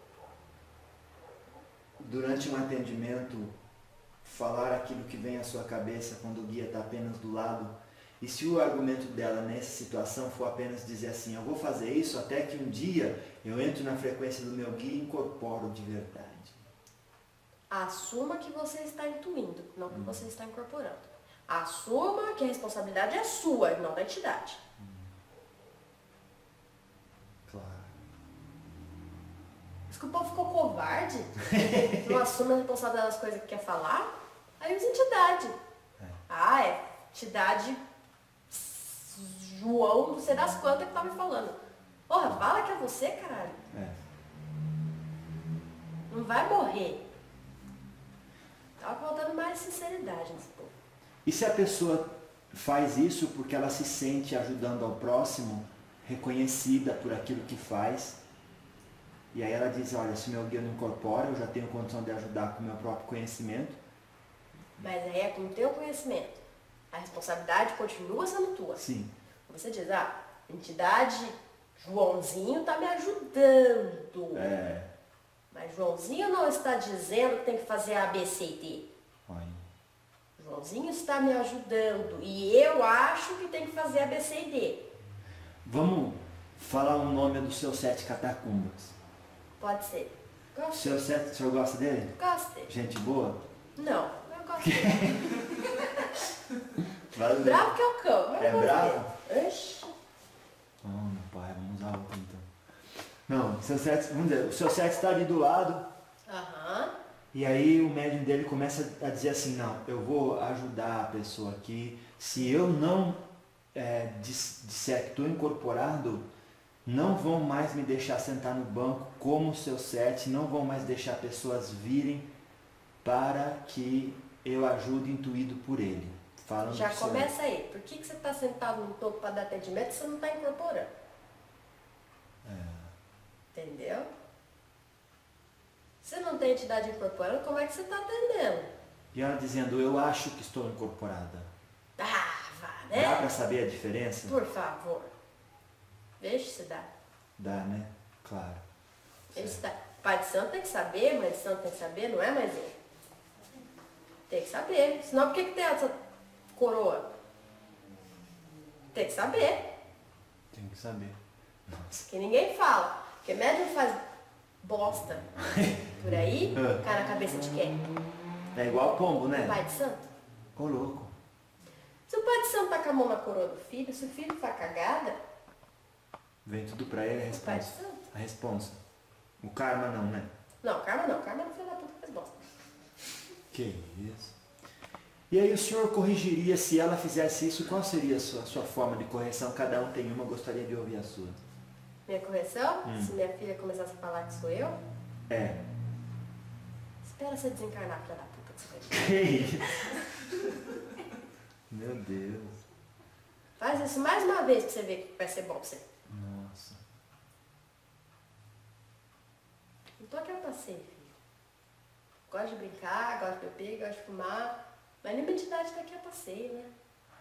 durante um atendimento, falar aquilo que vem à sua cabeça quando o guia está apenas do lado, e se o argumento dela nessa situação for apenas dizer assim, eu vou fazer isso até que um dia eu entro na frequência do meu guia e incorporo de verdade. Assuma que você está intuindo, não que você está incorporando. Assuma que a responsabilidade é sua e não da entidade. Claro. Diz que o povo ficou covarde, não assume a responsabilidade das coisas que quer falar, aí usa entidade. É. Ah, é entidade João, não sei das quantas que tá me falando. Porra, fala que é você, caralho. É. Não vai morrer. Tava faltando mais sinceridade nesse povo. E se a pessoa faz isso porque ela se sente ajudando ao próximo, reconhecida por aquilo que faz, e aí ela diz, olha, se meu guia não incorpora, eu já tenho condição de ajudar com o meu próprio conhecimento. Mas aí é com o teu conhecimento. A responsabilidade continua sendo tua. Sim. Você diz, ah, a entidade Joãozinho tá me ajudando. É. Mas Joãozinho não está dizendo que tem que fazer A, B, C e D. Olha. Joãozinho está me ajudando e eu acho que tem que fazer A, B, C e D. Vamos falar o nome dos seus sete catacumbas. Pode ser. O Gosto. seu sete, o senhor gosta dele? Gosto dele. Gente boa? Não, eu gosto dele. Valeu. Bravo que é o cão. eu É gosto bravo? dele. Oxi. Oh, meu pai, vamos usar outro então. Não, o seu sete, vamos dizer, o seu sete está ali do lado, Aham. e aí o médium dele começa a dizer assim, não, eu vou ajudar a pessoa aqui, se eu não é, dis- disser que estou incorporado, não vão mais me deixar sentar no banco como o seu sete, não vão mais deixar pessoas virem para que eu ajude intuído por ele. Falando Já pro seu- começa aí. Por que, que você está sentado no topo para dar atendimento e você não está incorporando? Entendeu? Se não tem entidade incorporando, como é que você está atendendo? E ela dizendo, eu acho que estou incorporada. Ah, vá, Dá né? para saber a diferença? Por favor. Deixa se dar. Dá, né? Claro. Deixa se dar. Pai de santo tem que saber, mãe de santo tem que saber, não é mais eu. Tem que saber. Senão por que, que tem essa coroa? Tem que saber. Tem que saber. Nossa. Que ninguém fala. Porque médium faz bosta por aí, cai na cabeça de quem? É igual pombo, né? Pai de santo. Ô louco. Se o pai de santo tá com a mão na coroa do filho, se o filho faz cagada, Vem tudo pra ele a o pai de resposta. santo. A resposta. O karma não, né? Não, karma não. Karma não foi da puta que faz bosta. Que isso. E aí o senhor corrigiria, se ela fizesse isso, qual seria a sua, a sua forma de correção? Cada um tem uma, gostaria de ouvir a sua. Minha correção, Hum. se minha filha começasse a falar que sou eu, É. espera você desencarnar, filha da puta que você vai ver. Que isso? Meu Deus. Faz isso mais uma vez pra você ver que vai ser bom pra você. Nossa. Não tô aqui a passeio, filho. Gosto de brincar, gosto de beber, gosto de fumar, mas nenhuma entidade tá aqui a passeio, né?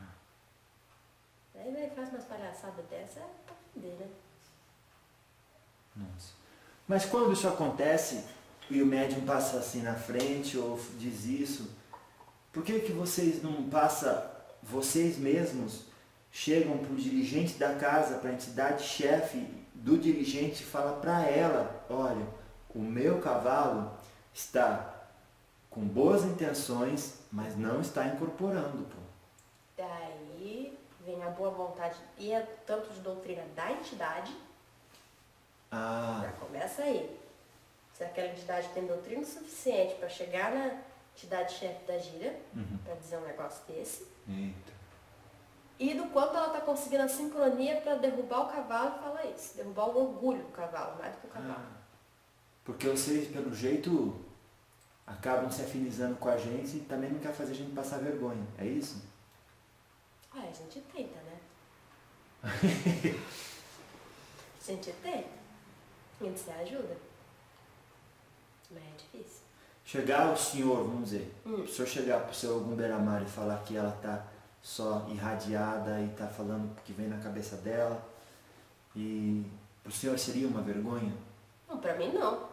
Aí né, faz umas palhaçadas dessa, é pra fuder, né? Nossa. Mas quando isso acontece e o médium passa assim na frente ou diz isso, por que que vocês não passam, vocês mesmos chegam para o dirigente da casa, para a entidade chefe do dirigente e fala para ela, olha, o meu cavalo está com boas intenções, mas não está incorporando, pô. Daí vem a boa vontade e é tanto de doutrina da entidade, Ah, já começa aí. Se aquela entidade tem doutrina suficiente para chegar na entidade chefe da gira, uhum. para dizer um negócio desse, Eita. e do quanto ela está conseguindo a sincronia para derrubar o cavalo e falar isso. Derrubar o orgulho do cavalo, mais do que o cavalo. Ah, porque vocês, pelo jeito, acabam se afinizando com a gente e também não quer fazer a gente passar vergonha. É isso? Ah, a gente tenta, né? A gente tenta. A gente se ajuda. Mas é difícil. Chegar o senhor, vamos dizer, Hum. o senhor chegar pro seu algum beira-mar e falar que ela tá só irradiada e tá falando o que vem na cabeça dela, e pro senhor seria uma vergonha? Não, pra mim não.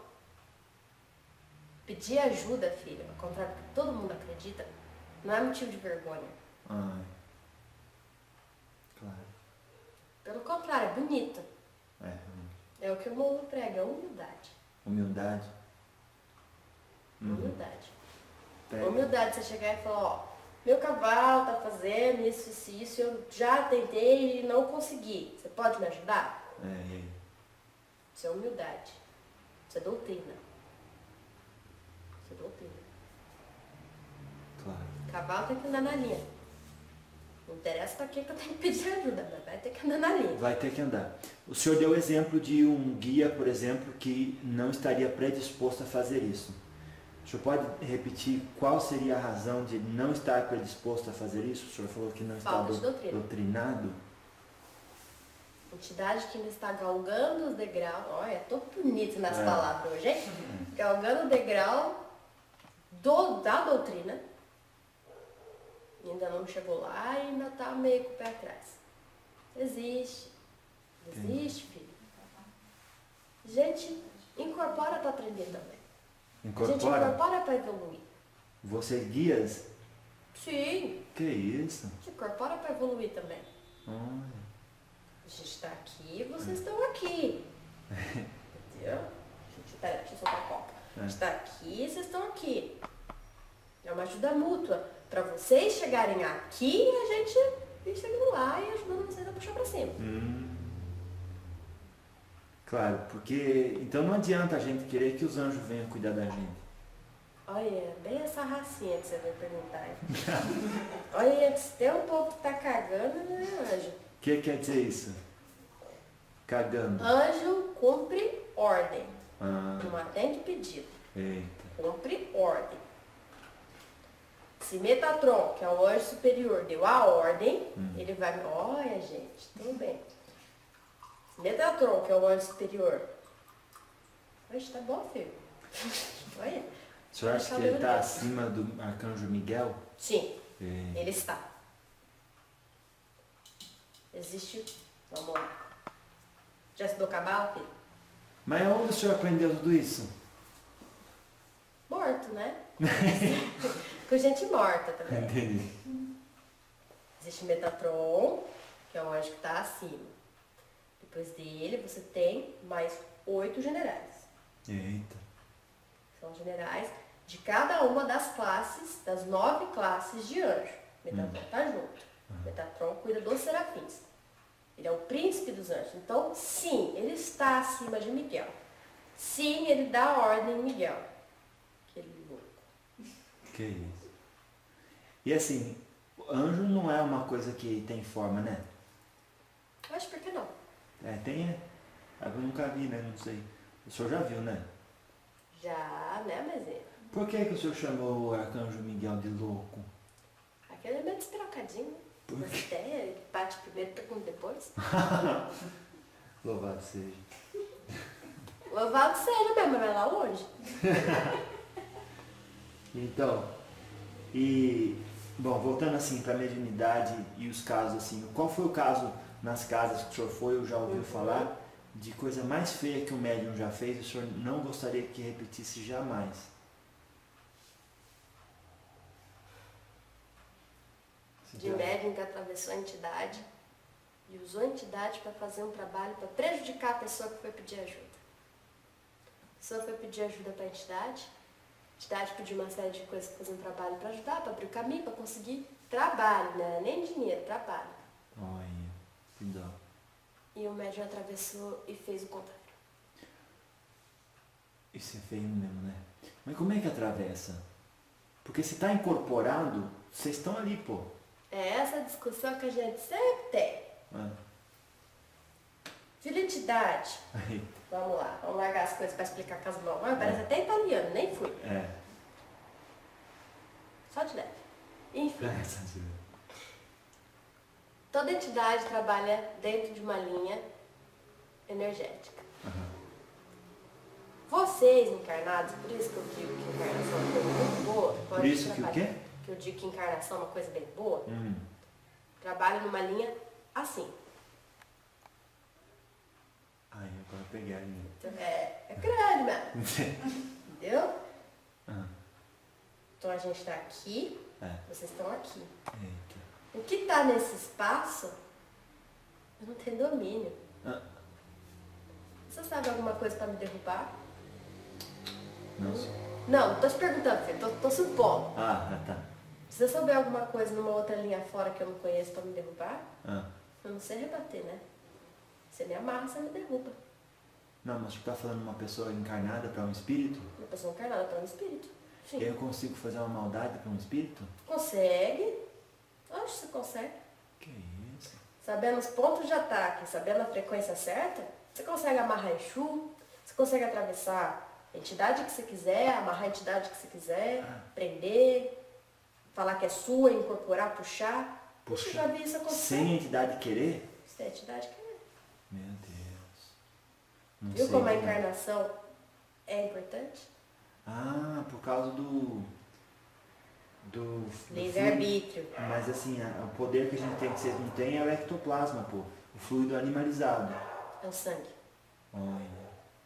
Pedir ajuda, filho, ao contrário do que todo mundo acredita, não é motivo de vergonha. Ai, claro. Pelo contrário, é bonito. É, É o que o mundo prega, humildade. humildade. Uhum. Humildade. Pega. Humildade, você chegar e falar, ó, meu cavalo tá fazendo isso, isso, isso, eu já tentei e não consegui. Você pode me ajudar? É, e aí? Isso é humildade. Isso é doutrina. Isso é doutrina. Claro. Cavalo tem que andar na linha. Não interessa pra que que eu tenho que pedir ajuda, mas vai ter que andar na linha. Vai ter que andar. O senhor deu o exemplo de um guia, por exemplo, que não estaria predisposto a fazer isso. O senhor pode repetir qual seria a razão de não estar predisposto a fazer isso? O senhor falou que não está Falta de do- doutrina. doutrinado. Entidade que ainda está galgando os degraus. Olha, tô bonito nas É. palavras hoje, hein? Galgando o degrau do, da doutrina. Ainda não chegou lá e ainda tá meio com o pé atrás. Existe. Existe, filho. Gente, incorpora para aprender também. A gente Incorpora. incorpora para evoluir. Vocês guias? Sim, Que isso? a gente incorpora para evoluir também. Olha. A gente está aqui, vocês estão aqui. Entendeu? A gente tá, deixa eu soltar a copa. A gente está aqui, vocês estão aqui. É uma ajuda mútua. Para vocês chegarem aqui, a gente ir chegando lá e ajudando vocês a puxar para cima. Hum. Claro, porque então não adianta a gente querer que os anjos venham cuidar da gente. Olha, bem essa racinha que você vai perguntar. Hein? Olha, se tem um povo que tá cagando, né, anjo? O que quer dizer isso? Cagando. Anjo cumpre ordem. Ah, Não atende pedido. eita. Cumpre ordem. Se Metatron, que é o anjo superior, deu a ordem, Hum. ele vai... Olha, gente, tudo bem. Se Metatron, que é o anjo superior... Oxe, tá bom, filho. Olha. O senhor acha que ele está acima do arcanjo Miguel? Sim, É. ele está. Existe... Vamos lá. Já estudou cabala, filho? Mas onde o senhor aprendeu tudo isso? Morto, né? Com gente morta também. Entendi. Existe Metatron, que é o anjo que está acima. Depois dele, você tem mais oito generais. Eita. São generais de cada uma das classes, das nove classes de anjo. Metatron está junto. Metatron cuida dos serafins. Ele é o príncipe dos anjos. Então, sim, ele está acima de Miguel. Sim, ele dá ordem em Miguel. Aquele louco. Que isso. E assim, o anjo não é uma coisa que tem forma, né? Eu acho por que não? É, tem. é. Eu nunca vi, né? Não sei. O senhor já viu, né? Já, né, mas é. Por que, que o senhor chamou o arcanjo Miguel de louco? Aquele é meio despirocadinho, né? Por Mas ideia, ele bate primeiro, pergunta depois. Louvado seja. Louvado seja mesmo, vai lá longe. Então, e bom, voltando assim para a mediunidade e os casos assim, qual foi o caso nas casas que o senhor foi ou já ouviu Uhum. falar de coisa mais feia que o médium já fez e o senhor não gostaria que repetisse jamais? De médium que atravessou a entidade e usou a entidade para fazer um trabalho para prejudicar a pessoa que foi pedir ajuda. A pessoa foi pedir ajuda para a entidade, a entidade pediu uma série de coisas para fazer um trabalho para ajudar, para abrir o caminho, para conseguir trabalho, não era nem dinheiro, trabalho. Olha, que dó. E o médium atravessou e fez o contrário. Isso é feio mesmo, né? Mas como é que atravessa? Porque se está incorporado, vocês estão ali, pô. É essa discussão que a gente sempre tem. Ah, Filha entidade, aí, vamos lá, vamos largar as coisas para explicar com as mãos. Ah, parece até italiano, nem fui. é. Só de leve. Enfim, É, só de leve. toda entidade trabalha dentro de uma linha energética. Aham. Vocês encarnados, por isso que eu digo que encarnação é uma coisa muito boa. Por pode isso que o trabalhar. quê? Que eu digo que encarnação é uma coisa bem boa. Hum. Trabalha numa linha assim. Ai, agora eu peguei a linha. Então, é, é grande, mesmo. Entendeu? Ah, Então a gente está aqui, é. vocês estão aqui. Eita. O que está nesse espaço, eu não tenho domínio. Ah, Você sabe alguma coisa para me derrubar? não sei. Não, não tô te perguntando, filho, tô, tô supondo. Ah, ah, tá. Se você souber alguma coisa numa outra linha fora que eu não conheço para me derrubar, Ah. eu não sei rebater, né? Você me amarra, você me derruba. Não, mas tu tá falando uma pessoa encarnada para um espírito? Uma pessoa encarnada para um espírito. Sim. Eu consigo fazer uma maldade para um espírito? Consegue. Acho que você consegue. Que isso? Sabendo os pontos de ataque, sabendo a frequência certa, você consegue amarrar Exu, você consegue atravessar a entidade que você quiser, amarrar a entidade que você quiser, Ah. prender, falar que é sua, incorporar, puxar. Puxa. Puxa, já vi isso acontecer. Sem a entidade querer? Se a entidade quer. Meu Deus. Não Viu sei como a como é. encarnação é importante? Ah, por causa do... Do... do Livre-arbítrio. fluido. Mas assim, a- o poder que a gente tem que vocês não tem é o ectoplasma, pô. O fluido animalizado. É o sangue. Olha.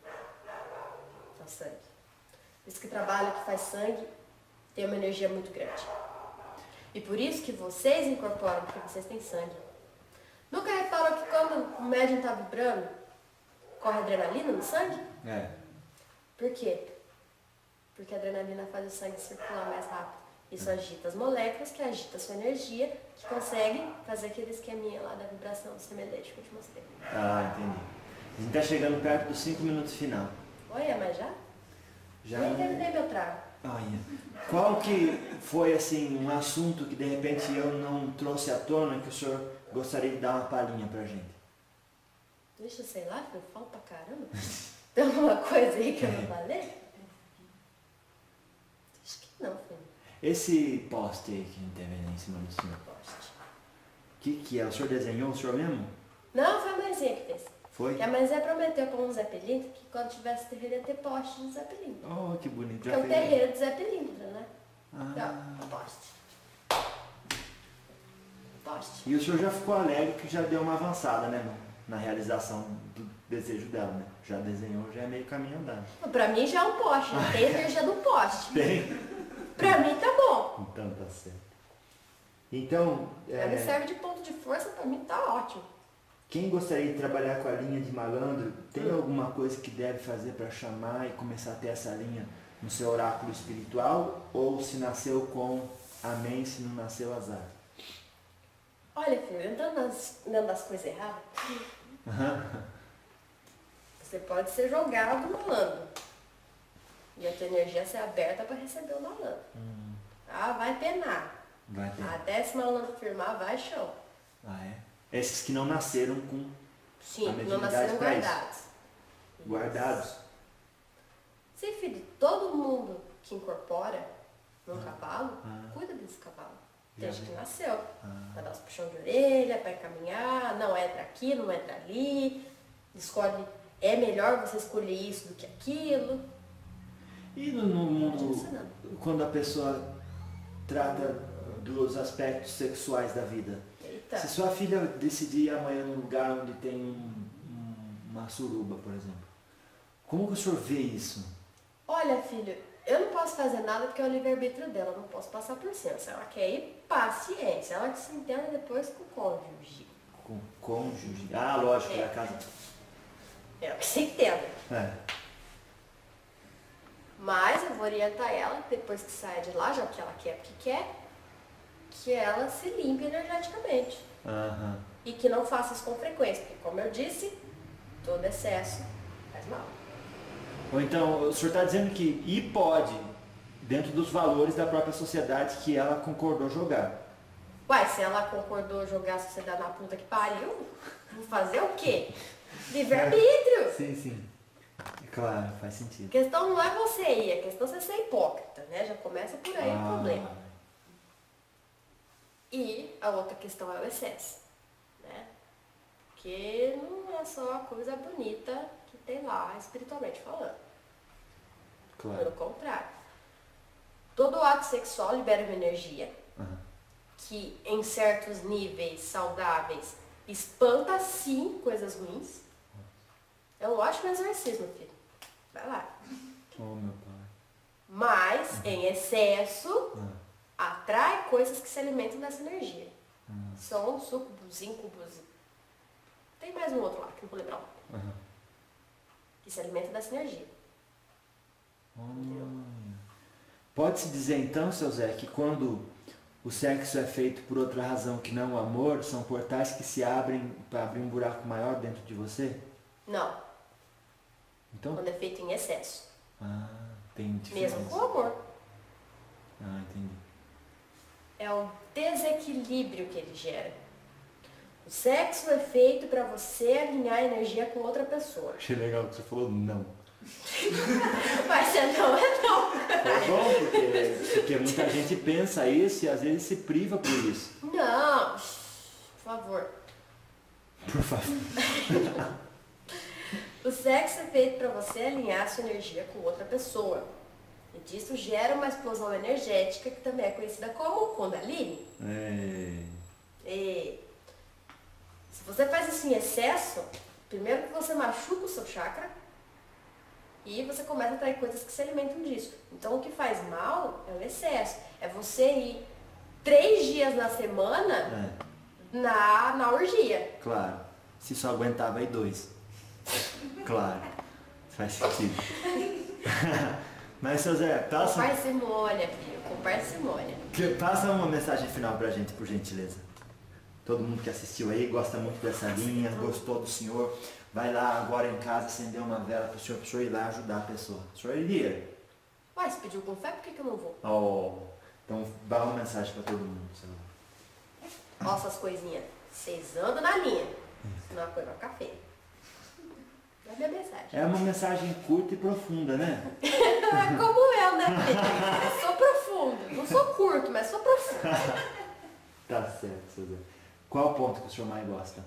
É o sangue. Por isso que trabalho que faz sangue tem uma energia muito grande. E por isso que vocês incorporam, porque vocês têm sangue. Nunca reparou que quando o médium está vibrando, corre adrenalina no sangue? É. Por quê? Porque a adrenalina faz o sangue circular mais rápido. Isso agita as moléculas, que agita a sua energia, que consegue fazer aquele esqueminha lá da vibração semelhante que eu te mostrei. Ah, entendi. A gente tá chegando perto dos cinco minutos final. Olha, mas já? Já. Nem terminei meu trago. Olha. Qual que foi assim um assunto que de repente eu não trouxe à tona que o senhor gostaria de dar uma palhinha pra gente? Deixa eu sei lá, eu falo pra caramba. Tem alguma coisa aí que eu não falei? Acho que não, filho. Esse poste aí que a gente teve aí em cima do senhor. Poste. O que que é? O senhor desenhou o senhor mesmo? Não, foi a mãezinha que fez. Foi? E a mãezinha prometeu para um Zé Pelintra que quando tivesse terreiro ia ter poste do Zé Pelintra. Oh, que bonito. Porque Já é o fez? terreiro do Zé Pelintra, né? Ah. Então, poste. Poste. E o senhor já ficou alegre que já deu uma avançada, né, no- na realização do desejo dela, né? Já desenhou, já é meio caminho andado. Pra mim já é um poste, né? Tem a energia do poste. Tem? Pra mim tá bom. Então tá certo. Então, Pra mim é, serve de ponto de força, pra mim tá ótimo. quem gostaria de trabalhar com a linha de malandro, tem alguma coisa que deve fazer para chamar e começar a ter essa linha no seu oráculo espiritual? Ou se nasceu com amém, se não nasceu azar? Olha, filho, entrando nas, dentro das coisas erradas, você pode ser jogado no malandro. E a tua energia ser aberta para receber o malandro. Hum, Ah, vai penar. vai ter. Até esse malandro firmar, vai chão. Ah, é? Esses que não nasceram com Sim, A não mediunidade nasceram pra isso. guardados. guardados. Sim, filho, todo mundo que incorpora num cavalo, Ah. cuida desse cavalo. Já Desde vi. que nasceu. Ah, Vai dar os puxão de orelha, vai caminhar, não entra aqui, não entra ali. Escolhe, é melhor você escolher isso do que aquilo. E no, no Vai te mundo, ensinando. quando a pessoa trata dos aspectos sexuais da vida, Eita. se sua filha decidir ir amanhã num lugar onde tem um- um- uma suruba, por exemplo, como que o senhor vê isso? Olha, filho, eu não posso fazer nada porque é o livre-arbítrio dela, eu não posso passar por cima. Se ela quer ir, paciência. Ela que se entenda depois com o cônjuge. Com cônjuge? Ah, lógico, é É. a casa. Ela que se entenda. É. Mas eu vou orientar ela, depois que saia de lá, já que ela quer porque quer, que ela se limpe energeticamente. Aham. E que não faça isso com frequência, porque como eu disse, todo excesso faz mal. Ou então, o senhor está dizendo que ir pode, dentro dos valores da própria sociedade que ela concordou jogar. Uai, se ela concordou jogar a sociedade na puta que pariu, vou fazer o quê? Livre-arbítrio! Sim, sim. Claro, faz sentido. A questão não é você ir, a questão é você ser hipócrita, né? Já começa por aí o problema. E a outra questão é o excesso, né? Porque não é só a coisa bonita que tem lá, espiritualmente falando. Claro. Pelo contrário. Todo ato sexual libera uma energia Uhum. que, em certos níveis saudáveis, espanta sim coisas ruins. É um ótimo exercício, meu filho. Vai lá. Oh, meu pai. Mas, Uhum. em excesso, Uhum. atrai coisas que se alimentam dessa energia. Uhum. São súcubos, íncubos. Tem mais um outro lá, que não vou lembrar o nome. Uhum. Que se alimenta dessa energia. Olha. Pode-se dizer então, seu Zé, que quando o sexo é feito por outra razão que não o amor, são portais que se abrem para abrir um buraco maior dentro de você? Não, Então? quando é feito em excesso. Ah, tem diferença. Mesmo com o amor. Ah, entendi. É o desequilíbrio que ele gera. O sexo é feito para você alinhar a energia com outra pessoa. Achei legal que você falou não. Mas você não é não. Foi bom, porque, porque muita gente pensa isso e às vezes se priva por isso. Não, por favor. Por favor. O sexo é feito para você alinhar a sua energia com outra pessoa. E disso gera uma explosão energética que também é conhecida como Kundalini. É. E se você faz isso em excesso, primeiro que você machuca o seu chakra e você começa a atrair coisas que se alimentam disso. Então o que faz mal é o excesso. É você ir três dias na semana É, na, na orgia. claro. Se só aguentava aí dois. Claro. Faz sentido. Mas, seu Zé, Com passa, parcimônia, filho, com parcimônia. que- passa uma mensagem final pra gente, por gentileza. Todo mundo que assistiu aí gosta muito dessa linha, gostou do senhor. Vai lá agora em casa acender uma vela pro senhor, pro senhor ir lá ajudar a pessoa. O senhor iria? Uai, você pediu com fé, por que, que eu não vou? Oh, então dá uma mensagem pra todo mundo, senhor. Ó, essas coisinhas. Vocês andam na linha. Senão a coisa vai ficar feia. É a minha mensagem. É uma mensagem curta e profunda, né? É como eu, né, filho? Eu sou profundo. Não sou curto, mas sou profundo. Tá certo, seu Zé. Qual o ponto que o senhor mais gosta?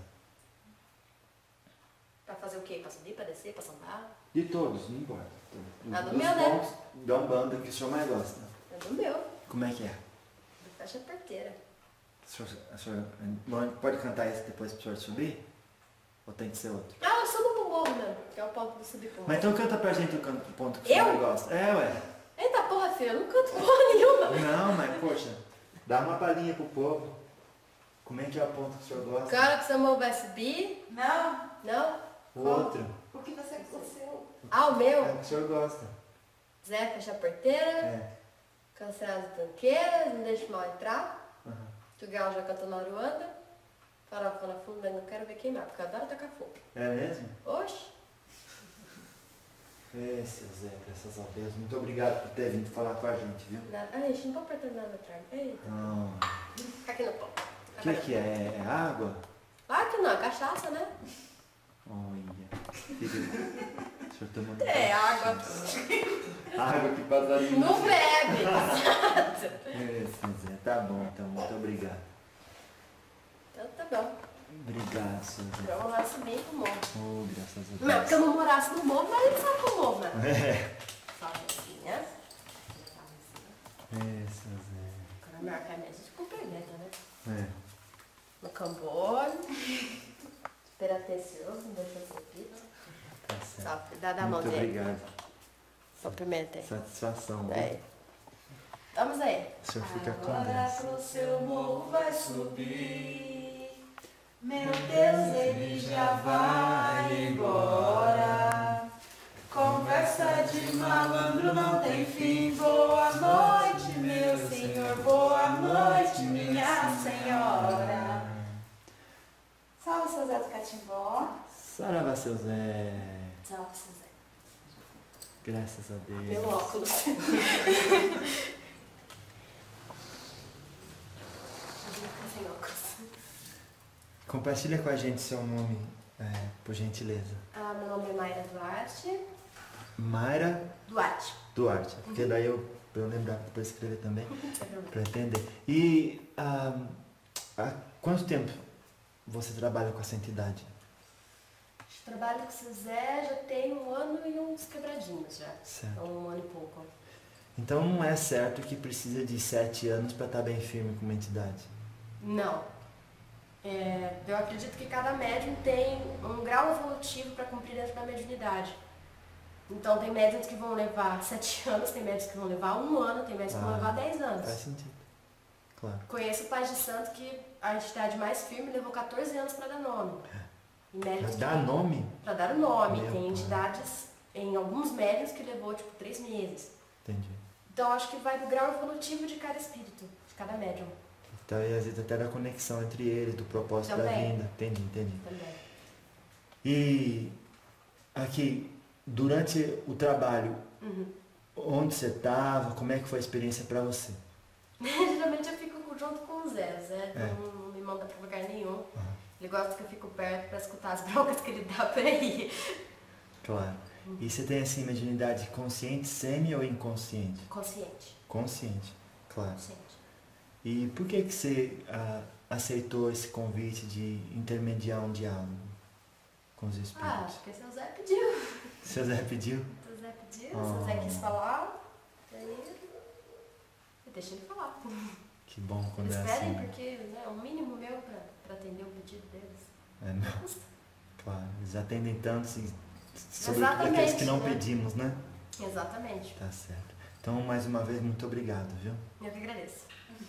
Pra fazer o quê? Pra subir, pra descer, pra sambar? De todos, não importa. Ah, do Dos meu, né? pontos da Umbanda que o senhor mais gosta. É do meu. Como é que é? Fecha a porteira. O senhor, o senhor pode cantar esse depois pro senhor subir? Ou tem que ser outro? Ah, eu subo pro morro mesmo, que é o ponto do subir pro morro. Mas então canta pra gente o can- o ponto que o senhor Eu? mais gosta. É, ué. Eita porra, filho, eu não canto porra nenhuma. Não, mas poxa, dá uma palhinha pro povo. Como é que é o ponto que o senhor O gosta? cara que seu amor vai subir? Não, Não? O outro. o que você aconteceu? Ah, o É o meu? que o senhor gosta. Zé, fecha a porteira, É. cancela as tranqueiras, não deixa o mal entrar. Uhum. Que o galo já cantou na Aruanda. Farofa na fundo, mas não quero ver queimar, porque eu adoro tacar fogo. É mesmo? Oxe, É, seu Zé, graças a Deus. Muito obrigado por ter vindo falar com a gente, viu? nada. Ai, gente, não pode apertar nada atrás. Eita, Não. fica aqui no pão. O que, que é? É água? Claro que não, é cachaça, né? Olha. Fica... O senhor tomando. É, água. Água que passarinho. Não bebe. É, seu Zé. Tá bom, então. Muito obrigado. Então tá bom. Obrigado, seu Zé. Vamos lá subir pro morro. Oh, graças a Deus. Não, porque eu não morasse no morro, mas ele sabe pro morro, né? É. Sozinha. É, seu Zé. Agora melhor que a minha gente cumprimenta, né? É. No Cambódio. Espera atencioso, não deixa eu subir. Tá certo. Só dá da Muito mãozinha. obrigado. Cumprimenta aí. Satisfação. viu? Aí. Vamos aí. O senhor fica com Agora Deus. pro seu morro vai subir. Meu Deus, ele já vai embora. Conversa de malandro não tem fim. Boa noite, meu senhor. Boa noite, minha senhora. Salve, seu Zé do Catimbó. Saravá, seu Zé. Tchau, Suzé. Graças a Deus. Meu óculos. Sem óculos. Compartilha com a gente seu nome, é, por gentileza. Ah, meu nome é Mayra Duarte. Mayra Duarte. Duarte. Porque daí eu, pra eu lembrar, depois escrever também, pra entender. E ah, Há quanto tempo você trabalha com essa entidade? Trabalho com o Zé já tem um ano e uns quebradinhos já. Certo. Um ano e pouco. Então não é certo que precisa de sete anos para estar bem firme com uma entidade? Não. É, eu acredito que cada médium tem um grau evolutivo para cumprir dentro da mediunidade. Então tem médiums que vão levar sete anos, tem médiums que vão levar um ano, tem médiums que vão Ah, levar dez anos. Faz sentido. Claro. Conheço pais de santo que a entidade mais firme levou quatorze anos para dar nome. Para dar nome? Para dar o nome. Meu tem pai. entidades, em alguns médiums, que levou tipo três meses. Entendi. Então acho que vai do grau evolutivo de cada espírito, de cada médium. Então, e às vezes até da conexão entre eles, do propósito Também. da vinda. Entendi, entendi. Também. E aqui, durante o trabalho, Uhum. onde você estava, como é que foi a experiência para você? Geralmente eu fico junto com o Zé. O Zé É. não, não me manda pra lugar nenhum. Uhum. Ele gosta que eu fico perto pra escutar as broncas que ele dá por aí. Claro. E você tem assim mediunidade consciente, semi ou inconsciente? Consciente. Consciente, claro. Consciente. E por que que você ah, aceitou esse convite de intermediar um diálogo com os Ah, espíritos? porque seu Zé pediu. Seu Zé pediu? Seu Zé pediu, Ah. seu Zé quis falar. Aí eu deixei ele falar. Que bom quando Eles é pedem assim. porque né, é o mínimo meu pra, pra atender o pedido deles. É, não. Custa. Claro, eles atendem tanto, assim, sobretudo Exatamente, aqueles que não né? pedimos, né? Exatamente. Tá certo. Então, mais uma vez, muito obrigado, viu? Eu que agradeço.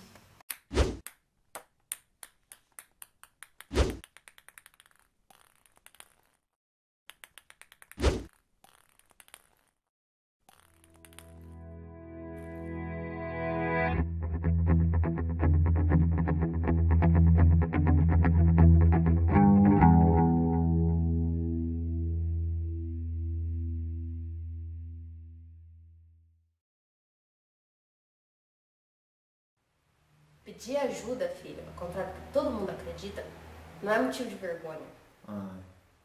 Pedir ajuda, filho, ao contrário do que todo mundo acredita, não é motivo de vergonha. Ai.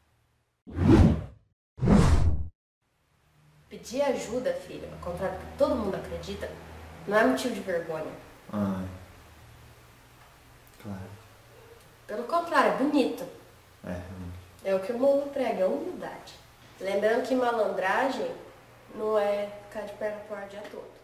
Pedir ajuda, filho, ao contrário do que todo mundo acredita, não é motivo de vergonha. Ai. Claro. Pelo contrário, é bonito. É. É o que o mundo prega, é humildade. Lembrando que malandragem não é ficar de perna pro ar o dia todo.